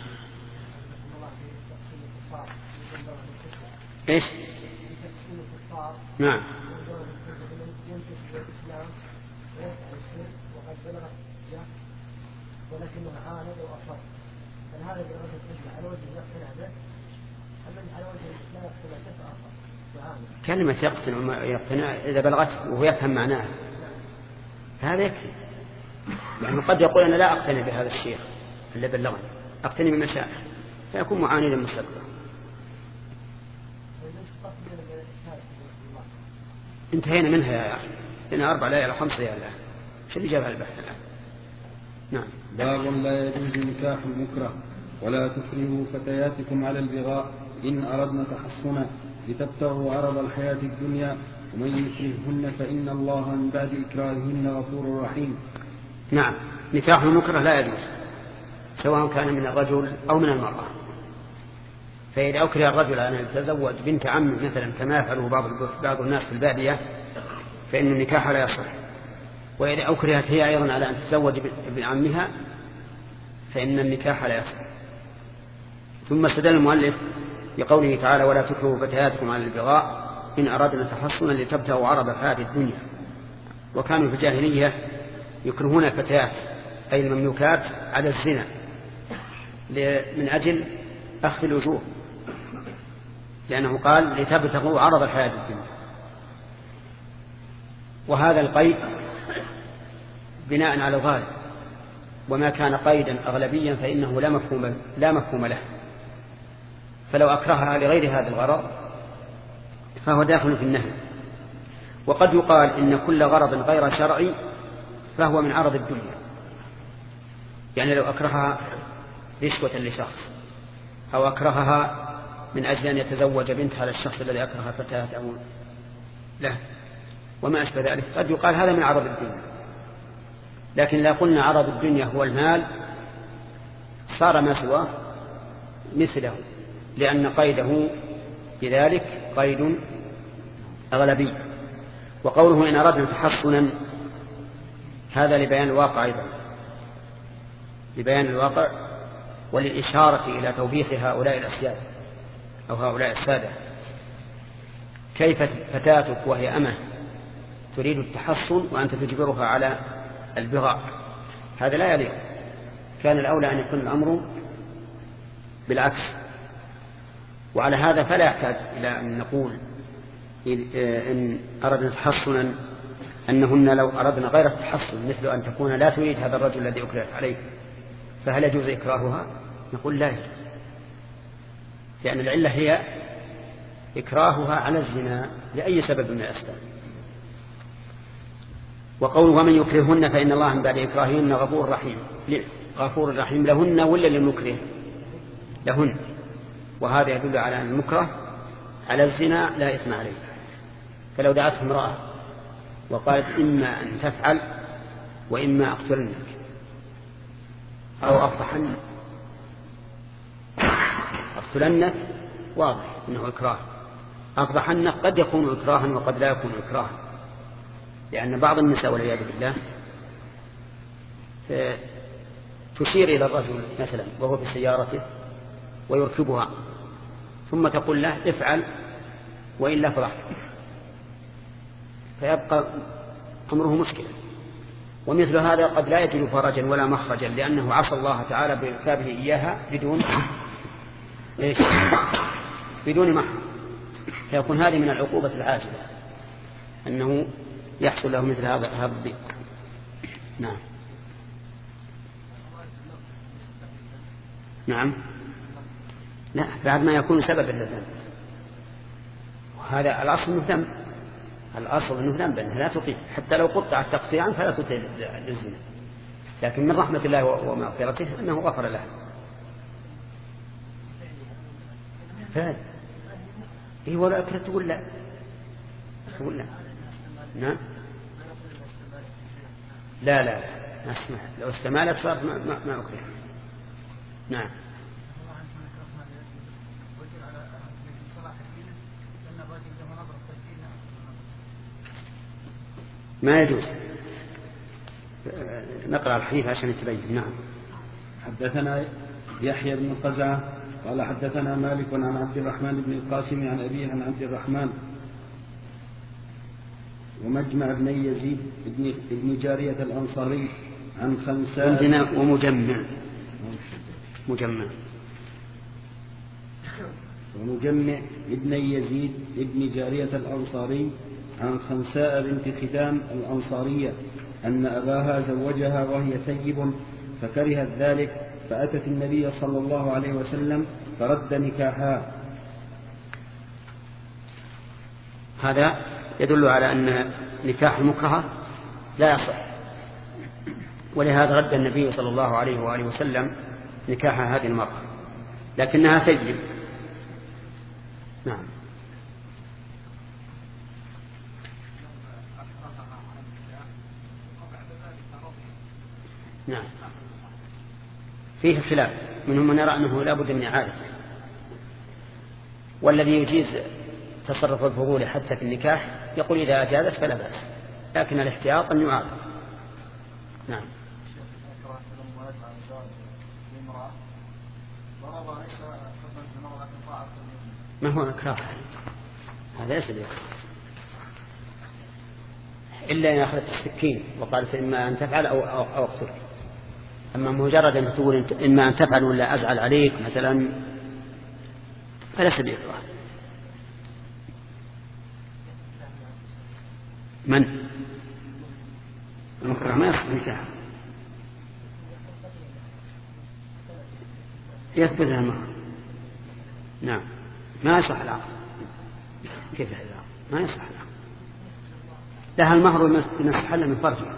Speaker 2: إيش؟ نعم.
Speaker 4: ولكنه عاند وأصر، فهذا الرجل تجمع على وجه يقتنع به، أما على وجه لا يقتنع به فأصر.
Speaker 2: كلمة يقتنع وما يقتنع إذا بلغته وهو يفهم معناها فهذا يكفي. يعني قد يقول: أنا لا أقتنع بهذا الشيخ اللي بلغني، أقتنع بمشاعر، فيكون معاندا مستقبلا. انتهينا منها يا أخي، لنا أربع ليالي أو خمس ليالي. شو اللي جاب البحث الآن؟ نعم.
Speaker 1: باب لا يجوز نكاح المكره ولا تكرهوا فتياتكم على البغاء إن أردنا تحصنا لتبتغوا عرض الحياة الدنيا، ومن يكرههن فإن الله من بعد إكراههن غفور رحيم.
Speaker 2: نعم، نكاح المكره لا يجوز، سواء كان من الرجل أو من المرأة. فإذا أكره الرجل أن يتزوج بنت عم مثلا كما يفعله بعض بعض الناس في البادية فإن النكاح لا يصح. وإذا أكرهت هي أيضا على أن تتزوج ابن عمها فإن النكاح لا يصح. ثم استدل المؤلف بقوله تعالى: ولا تكرهوا فتياتكم على البغاء إن أردنا تحصنا لتبتغوا عرض الحياة الدنيا. وكانوا في الجاهلية يكرهون الفتيات أي المملوكات على الزنا من أجل أخذ الأجور، لأنه قال: لتبتغوا عرض الحياة الدنيا. وهذا القيد بناء على الغالب، وما كان قيدا أغلبيا فإنه لا مفهوم, لا مفهوم له. فلو أكرهها لغير هذا الغرض فهو داخل في النهي. وقد يقال إن كل غرض غير شرعي فهو من عرض الدنيا، يعني لو أكرهها رشوة لشخص أو أكرهها من أجل أن يتزوج بنت على الشخص الذي أكره فتاة أو له وما أشبه ذلك، قد يقال هذا من عرض الدنيا. لكن لا قلنا عرض الدنيا هو المال صار ما سواه مثله، لأن قيده بذلك قيد أغلبي. وقوله إن أردنا تحصنا هذا لبيان الواقع أيضا، لبيان الواقع وللإشارة إلى توبيخ هؤلاء الأسياد أو هؤلاء السادة. كيف فتاتك وهي أمة تريد التحصن وأنت تجبرها على البغاء؟ هذا لا يليق. كان الأولى أن يكون الأمر بالعكس. وعلى هذا فلا يحتاج إلى أن نقول إن أردنا تحصنا أنهن لو أردنا غير التحصن مثل أن تكون لا تريد هذا الرجل الذي أكرهت عليه فهل يجوز إكراهها؟ نقول لا يجوز، لأن العلة هي إكراهها على الزنا لأي سبب من الأسباب. وقوله ومن يكرهن فإن الله من بعد إكراههن غفور رحيم، غفور رحيم لهن ولا للمكره؟ لهن. وهذا يدل على أن المكره على الزنا لا إثم عليه. فلو دعته امرأة وقالت إما أن تفعل وإما أقتلنك أو أفضحنك، أقتلنك واضح إنه إكراه، أفضحنك قد يكون إكراها وقد لا يكون إكراها، لأن بعض النساء والعياذ بالله تشير إلى الرجل مثلا وهو في سيارته ويركبها ثم تقول له افعل وإلا فضحك، فيبقى أمره مشكلة. ومثل هذا قد لا يجد فرجا ولا مخرجا لأنه عصى الله تعالى بإركابه إياها بدون إيش؟ بدون محرم، فيكون هذه من العقوبة العاجلة أنه يحصل له مثل هذا هذا الضيق. نعم نعم لا، بعد ما يكون سببا للذنب. وهذا الأصل انه ذنب، الأصل انه ذنب أنها لا تطيع، حتى لو قطعت تقطيعا فلا تطيع للزنا، لكن من رحمة الله ومغفرته أنه غفر لها. فهذا إيه ولا أكره تقول لا تقول لا. نعم لا لا ما اسمح، لو استمالت صارت ما, ما, ما أكره. نعم ما يجوز. نقرأ الحديث عشان يتبين. نعم.
Speaker 1: حدثنا يحيى بن قزعة قال حدثنا مالك عن عبد الرحمن بن القاسم عن أبيه عن عبد الرحمن ومجمع بن يزيد بن جارية الأنصاري عن خمسة
Speaker 2: عندنا ومجمع مجمع
Speaker 1: ومجمع ابن يزيد ابن جارية الأنصاري عن خنساء بنت خدام الأنصارية أن أباها زوجها وهي ثيب فكرهت ذلك فأتت النبي صلى الله عليه وسلم فرد نكاحها.
Speaker 2: هذا يدل على أن نكاح المكرهة لا يصح، ولهذا رد النبي صلى الله عليه وآله وسلم نكاح هذه المرأة لكنها ثيب. نعم نعم فيه خلاف، منهم من يرى أنه لا بد من إعادة، والذي يجيز تصرف الفضول حتى في النكاح يقول إذا أجازت فلا بأس، لكن الاحتياط أن يعاد. نعم ما هو إكراه، هذا ليس بإكراه إلا أن أخذت السكين وقالت إما أن تفعل أو أو أقتلك. أما مجرد أن تقول إما أن تفعل ولا أزعل عليك مثلا فليس بإكراه. من المكره ما يصح نكاح يثبت لها المهر. نعم ما يصح العقد. كيف العقد ما يصح العقد؟ لها المهر بما استحل من فرجها.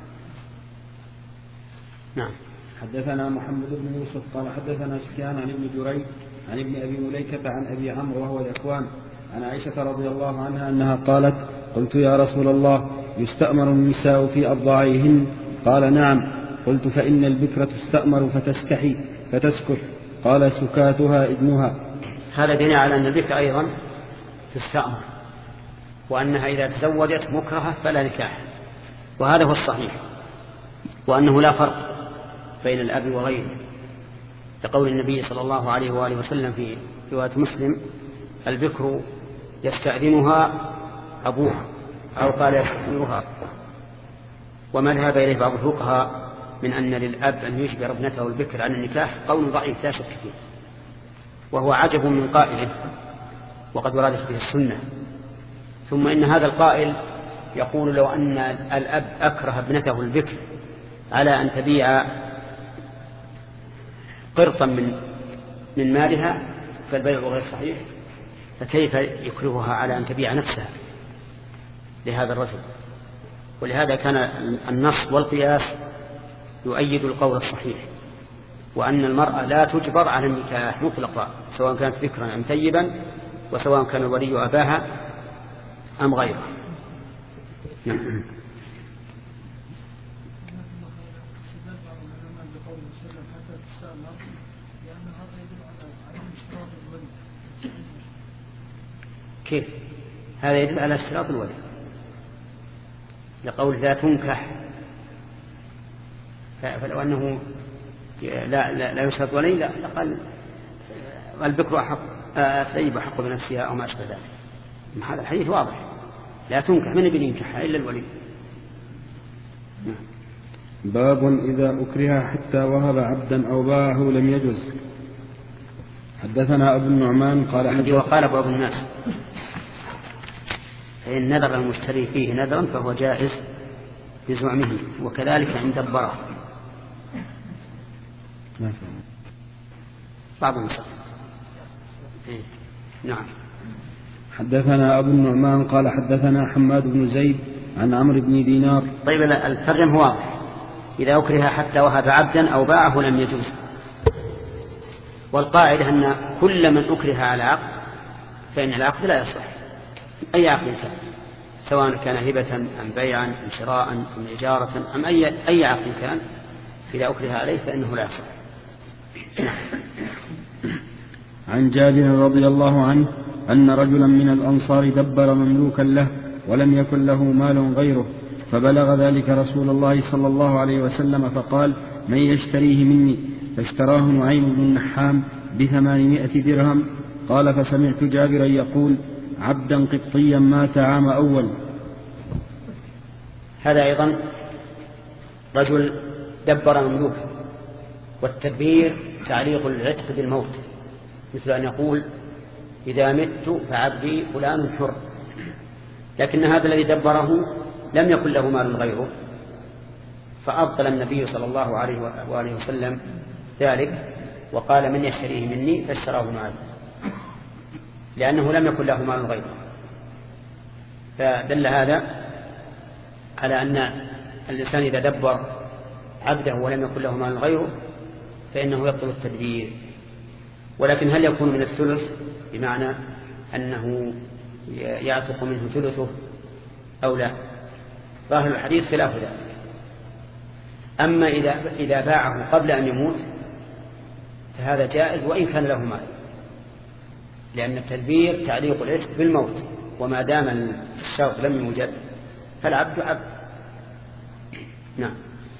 Speaker 2: نعم.
Speaker 1: حدثنا محمد بن يوسف قال حدثنا سفيان عن ابن جريج عن ابن أبي مليكة عن أبي عمرو وهو الإخوان عن عائشة رضي الله عنها أنها قالت قلت يا رسول الله يستأمر النساء في أضاعيهن؟ قال نعم. قلت فإن البكرة تستأمر فتستحي فتسكت؟ قال سكاتها إذنها.
Speaker 2: هذا دليل على أن البكرة أيضا تستأمر، وأنها إذا تزوجت مكرهة فلا نكاح، وهذا هو الصحيح، وأنه لا فرق بين الأب وغيره، لقول النبي صلى الله عليه وآله وسلم في رواية مسلم البكر يستأذنها أبوها، أو قال يستأذنها. وما ذهب إليه بعض الفقهاء من أن للأب أن يجبر ابنته البكر عن النكاح قول ضعيف لا شك فيه، وهو عجب من قائله، وقد وردت به السنة. ثم إن هذا القائل يقول لو أن الأب أكره ابنته البكر على أن تبيع قرطا من من مالها فالبيع غير صحيح، فكيف يكرهها على أن تبيع نفسها لهذا الرجل؟ ولهذا كان النص والقياس يؤيد القول الصحيح، وأن المرأة لا تجبر على النكاح مطلقا سواء كانت ذكرا أم ثيبا، وسواء كان الولي أباها أم غيره. نعم. كيف؟ هذا يدل على اشتراط الولي، لقول لا تنكح، فلو أنه لا, لا, لا يشترط ولي لا قال البكر أحق الثيب أحق بنفسها أو ما أشبه ذلك. هذا الحديث واضح، لا تنكح، من يبي ينكحها إلا الولي.
Speaker 1: باب إذا أكره حتى وهب عبدا أو باعه لم يجوز. حدثنا أبو النعمان قال
Speaker 2: عندي وقال بعض الناس فإن نذر المشتري فيه نذرا فهو جائز بزعمه، وكذلك عند الضرر بعض الناس. نعم.
Speaker 1: حدثنا أبو النعمان قال حدثنا حماد بن زيد عن عمرو بن دينار.
Speaker 2: طيب الترجم هو واضح، إذا أكره حتى وهب عبدا أو باعه لم يجوز. والقاعدة أن كل من أكره على عقد فإن العقد لا يصح، أي عقد كان، سواء كان هبة أم بيعا أم شراء أم إجارة أم أي, أي عقد كان، إذا أكره عليه فإنه لا يصح.
Speaker 1: عن جابر رضي الله عنه أن رجلا من الأنصار دبر مملوكا له ولم يكن له مال غيره، فبلغ ذلك رسول الله صلى الله عليه وسلم فقال من يشتريه مني؟ فاشتراه نعيم بن النحام بثمانمائة درهم. قال فسمعت جابرا يقول عبدا قبطيا مات عام أول.
Speaker 2: هذا أيضا رجل دبر مملوكا، والتدبير تعليق العتق بالموت، مثل أن يقول إذا مت فعبدي فلان حر، لكن هذا الذي دبره لم يكن له مال غيره، فأبطل النبي صلى الله عليه وآله وسلم ذلك وقال من يشتريه مني؟ فاشتراه معي، لأنه لم يكن له مال غيره. فدل هذا على أن الإنسان إذا دبر عبده ولم يكن له مال غيره فإنه يبطل التدبير. ولكن هل يكون من الثلث بمعنى أنه يعتق منه ثلثه أو لا؟ ظاهر الحديث خلاف ذلك. أما إذا, إذا باعه قبل أن يموت فهذا جائز وإن كان له مال، لأن التدبير تعليق العتق بالموت، وما دام الشرط لم يوجد فالعبد عبد. نعم.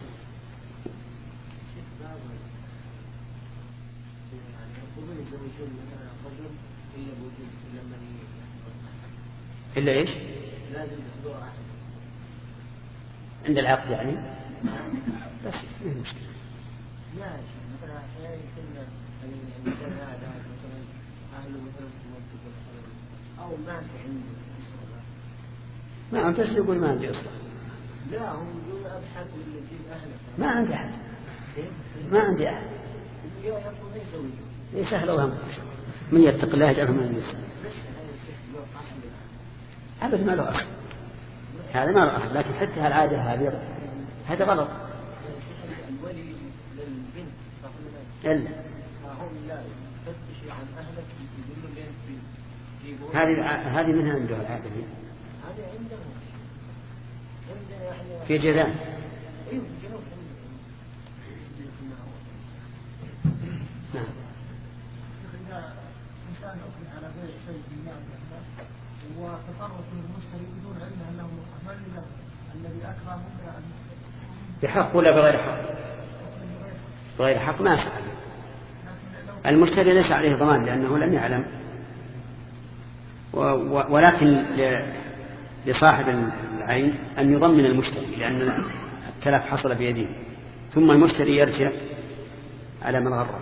Speaker 2: إلا إيش؟ عند العقد يعني بس ما هي مشكلة.
Speaker 3: لا مثلا أحيانا يكون المثال هذا مثلا أهله مثلا أو ما في عنده
Speaker 2: ما أنت يقول ما عندي أصلا.
Speaker 3: لا هم يقولون أبحث ولا يجيب أهله.
Speaker 2: ما عندي أحد. ما عندي أحد. إيه سهل وهم. من يتق الله يجعله من الناس. أبد ما له أصل. هذا ما له أصل، لكن حتى هالعادة هذه هذا غلط.
Speaker 3: الولي للبنت
Speaker 2: إلا هذه هذه منها عنده العادة دي. في جذان. نعم.
Speaker 4: إنسان أكل على بيع شيء بالمال وتصرف المشتري بدون علم أنه أهمل له الذي أكرم
Speaker 2: بحق ولا بغير حق؟ بغير حق ما سأل. المشتري ليس عليه ضمان لأنه لم يعلم، ولكن لصاحب العين أن يضمن المشتري لأن التلف حصل بيده، ثم المشتري يرجع على من غره.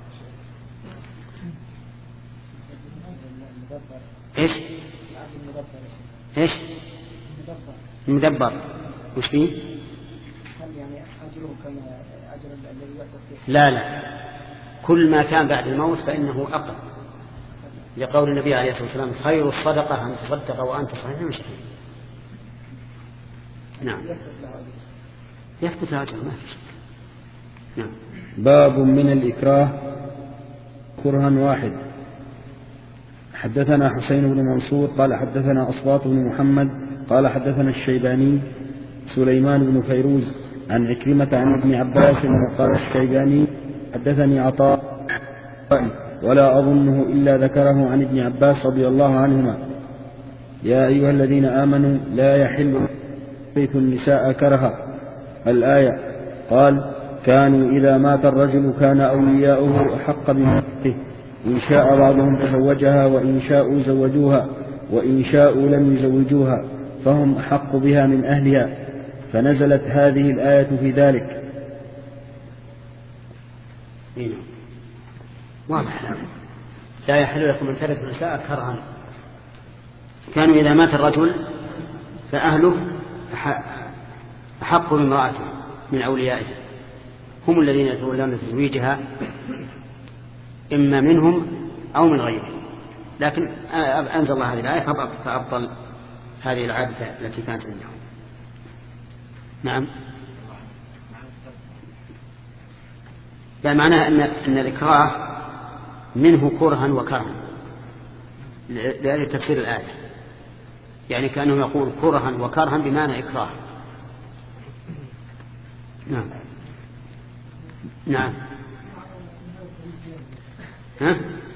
Speaker 2: إيش؟ إيش؟ المدبر وش فيه؟ لا لا، كل ما كان بعد الموت فإنه أقل، لقول النبي عليه الصلاة والسلام خير الصدقة أن تصدق وأنت صحيح مشكلة. نعم يثبت له أجر ما في شك. نعم.
Speaker 1: باب من الإكراه كرها واحد. حدثنا حسين بن منصور قال حدثنا أصباط بن محمد قال حدثنا الشيباني سليمان بن فيروز عن عكرمة عن ابن عباس وقال الشيباني حدثني عطاء ولا أظنه إلا ذكره عن ابن عباس رضي الله عنهما: يا أيها الذين آمنوا لا يحل بيت النساء كرها. الآية. قال: كانوا إذا مات الرجل كان أولياؤه أحق بموته، إن شاء بعضهم تزوجها وإن شاءوا زوجوها وإن شاءوا لم يزوجوها فهم أحق بها من أهلها، فنزلت هذه الآية في ذلك.
Speaker 2: واضح. لا يحل لكم أن ترثوا النساء كرها. كانوا إذا مات الرجل فأهله أحق بامرأته من أوليائه، هم الذين يتولون تزويجها إما منهم أو من غيرهم، لكن أنزل الله هذه الآية فأبطل هذه العادة التي كانت عندهم. نعم. يعني معناه أن, أن الإكراه منه كرها وكرها لأجل تفسير الآية، يعني كأنه يقول كرها وكرها بمعنى إكراه. نعم. نعم. ها؟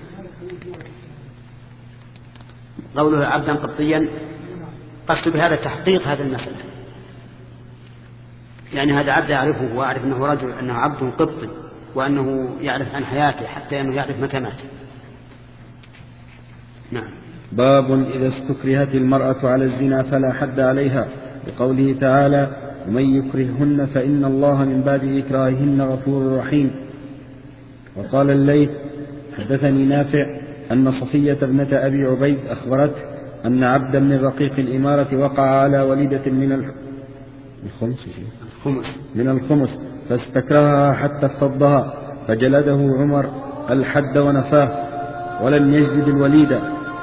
Speaker 2: قوله عبدا قبطيا قصد بهذا تحقيق هذا المسألة، يعني هذا عبد يعرفه وأعرف أنه رجل، أنه عبد قبطي، وأنه يعرف عن حياته حتى أنه يعرف متى مات. نعم.
Speaker 1: باب إذا استكرهت المرأة على الزنا فلا حد عليها، بقوله تعالى: ومن يكرههن فإن الله من بعد إكراههن غفور رحيم. وقال الليث: حدثني نافع أن صفية ابنة أبي عبيد أخبرته أن عبدا من رقيق الإمارة وقع على وليدة من الخمس من الخمس فاستكرهها حتى افتضها، فجلده عمر الحد ونفاه ولم يجلد الوليدة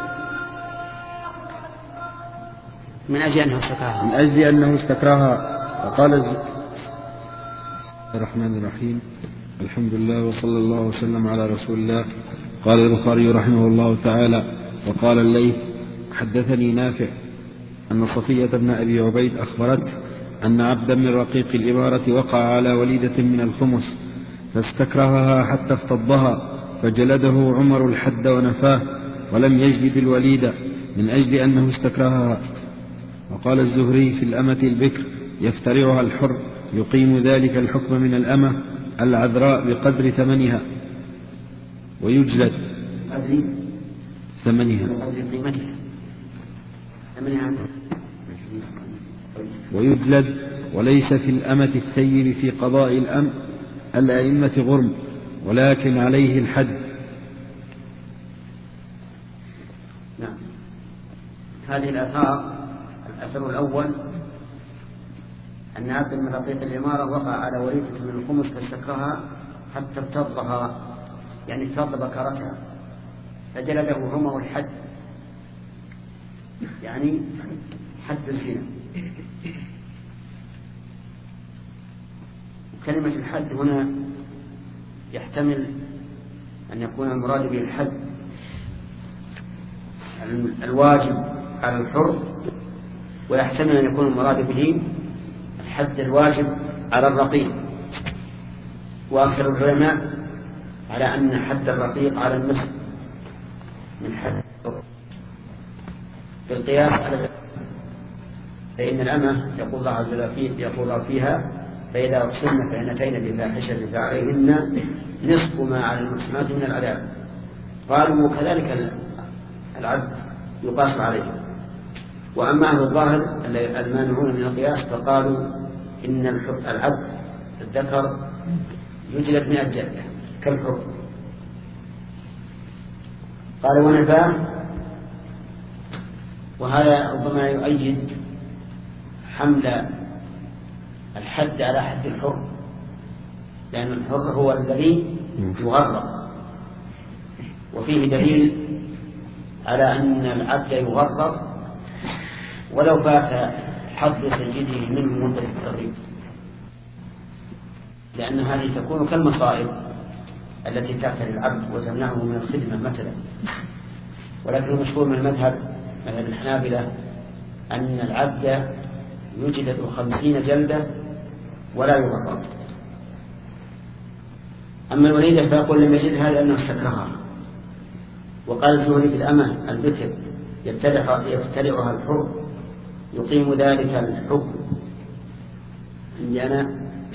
Speaker 2: من أجل أنه استكرهها
Speaker 1: من أجل أنه استكرهها. وقال الز... الرحمن الرحيم. الحمد لله وصلى الله وسلم على رسول الله. قال البخاري رحمه الله تعالى: وقال الليث: حدثني نافع أن صفية بن أبي عبيد أخبرته أن عبدا من رقيق الإمارة وقع على وليدة من الخمس فاستكرهها حتى افتضها، فجلده عمر الحد ونفاه ولم يجلد الوليدة من أجل أنه استكرهها. وقال الزهري في الأمة البكر: يفترعها الحر يقيم ذلك الحكم من الأمة العذراء بقدر ثمنها ويجلد ثمنها ويجلد وليس في الأمة الثيب في قضاء الأمر الأئمة غرم، ولكن عليه الحد.
Speaker 2: نعم. هذه الآثار: الأثر الأول أن عبد من رقيق الإمارة وقع على وليدة من الخمس فاستكرهها حتى ارتضها، يعني ارتض بكرتها، فجلده عمر الحد، يعني حد الزنا. كلمة الحد هنا يحتمل أن يكون المراد به الحد الواجب على الحر، ويحتمل أن يكون المراد به الحد الواجب على الرقيق. وأكثر العلماء على أن حد الرقيق على النصف من حد بالقياس على، فإن الأمة يقول الله عز وجل يقول فيها فإذا أحصن فإن أتين بفاحشة فعليهن نصف ما على المحصنات من العذاب. قالوا كذلك العبد يقاس عليه. وأما أهل الظاهر المانعون من القياس فقالوا إن العبد الذكر يجلد مئة جلدة كالحر. قال ونفاه، وهذا ربما يؤيد حمل الحد على حد الحر، لأن الحر هو الذي يغرق، وفيه دليل على أن العبد يغرق ولو فات حظ سيده منه مدة التغريب، لأن هذه تكون كالمصائب التي تأتي للعبد وتمنعه من الخدمة مثلا. ولكن المشهور من المذهب مذهب الحنابلة أن العبد يجلد خمسين جلدة ولا يغرق. أما الوليدة فيقول لم يجدها لأنه استكرهها. وقال الزهري في الأمة البكر يبتلعها الحر يقيم ذلك الحكم عندي أنا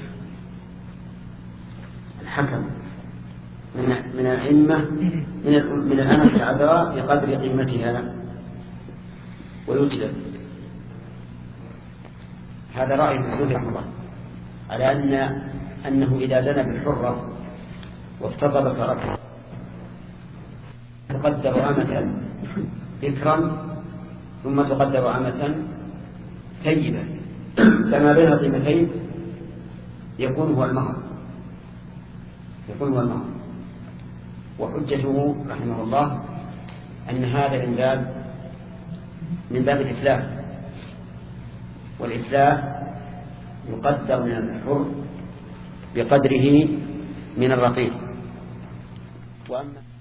Speaker 2: الحكم من من الأئمة من من الأمة العذراء بقدر قيمتها ويجلد. هذا رأي الزهري رحمه الله على أن أنه إذا زنى بالحرة وافتضل فرقه تقدر أمة ذكرا ثم تقدر أمة ثيبة، فما بين قيمتين يكون هو المهر يكون هو المهر. وحجته رحمه الله أن هذا من باب من باب الإتلاف، والإتلاف يقدر من الحر بقدره من الرقيق. وأما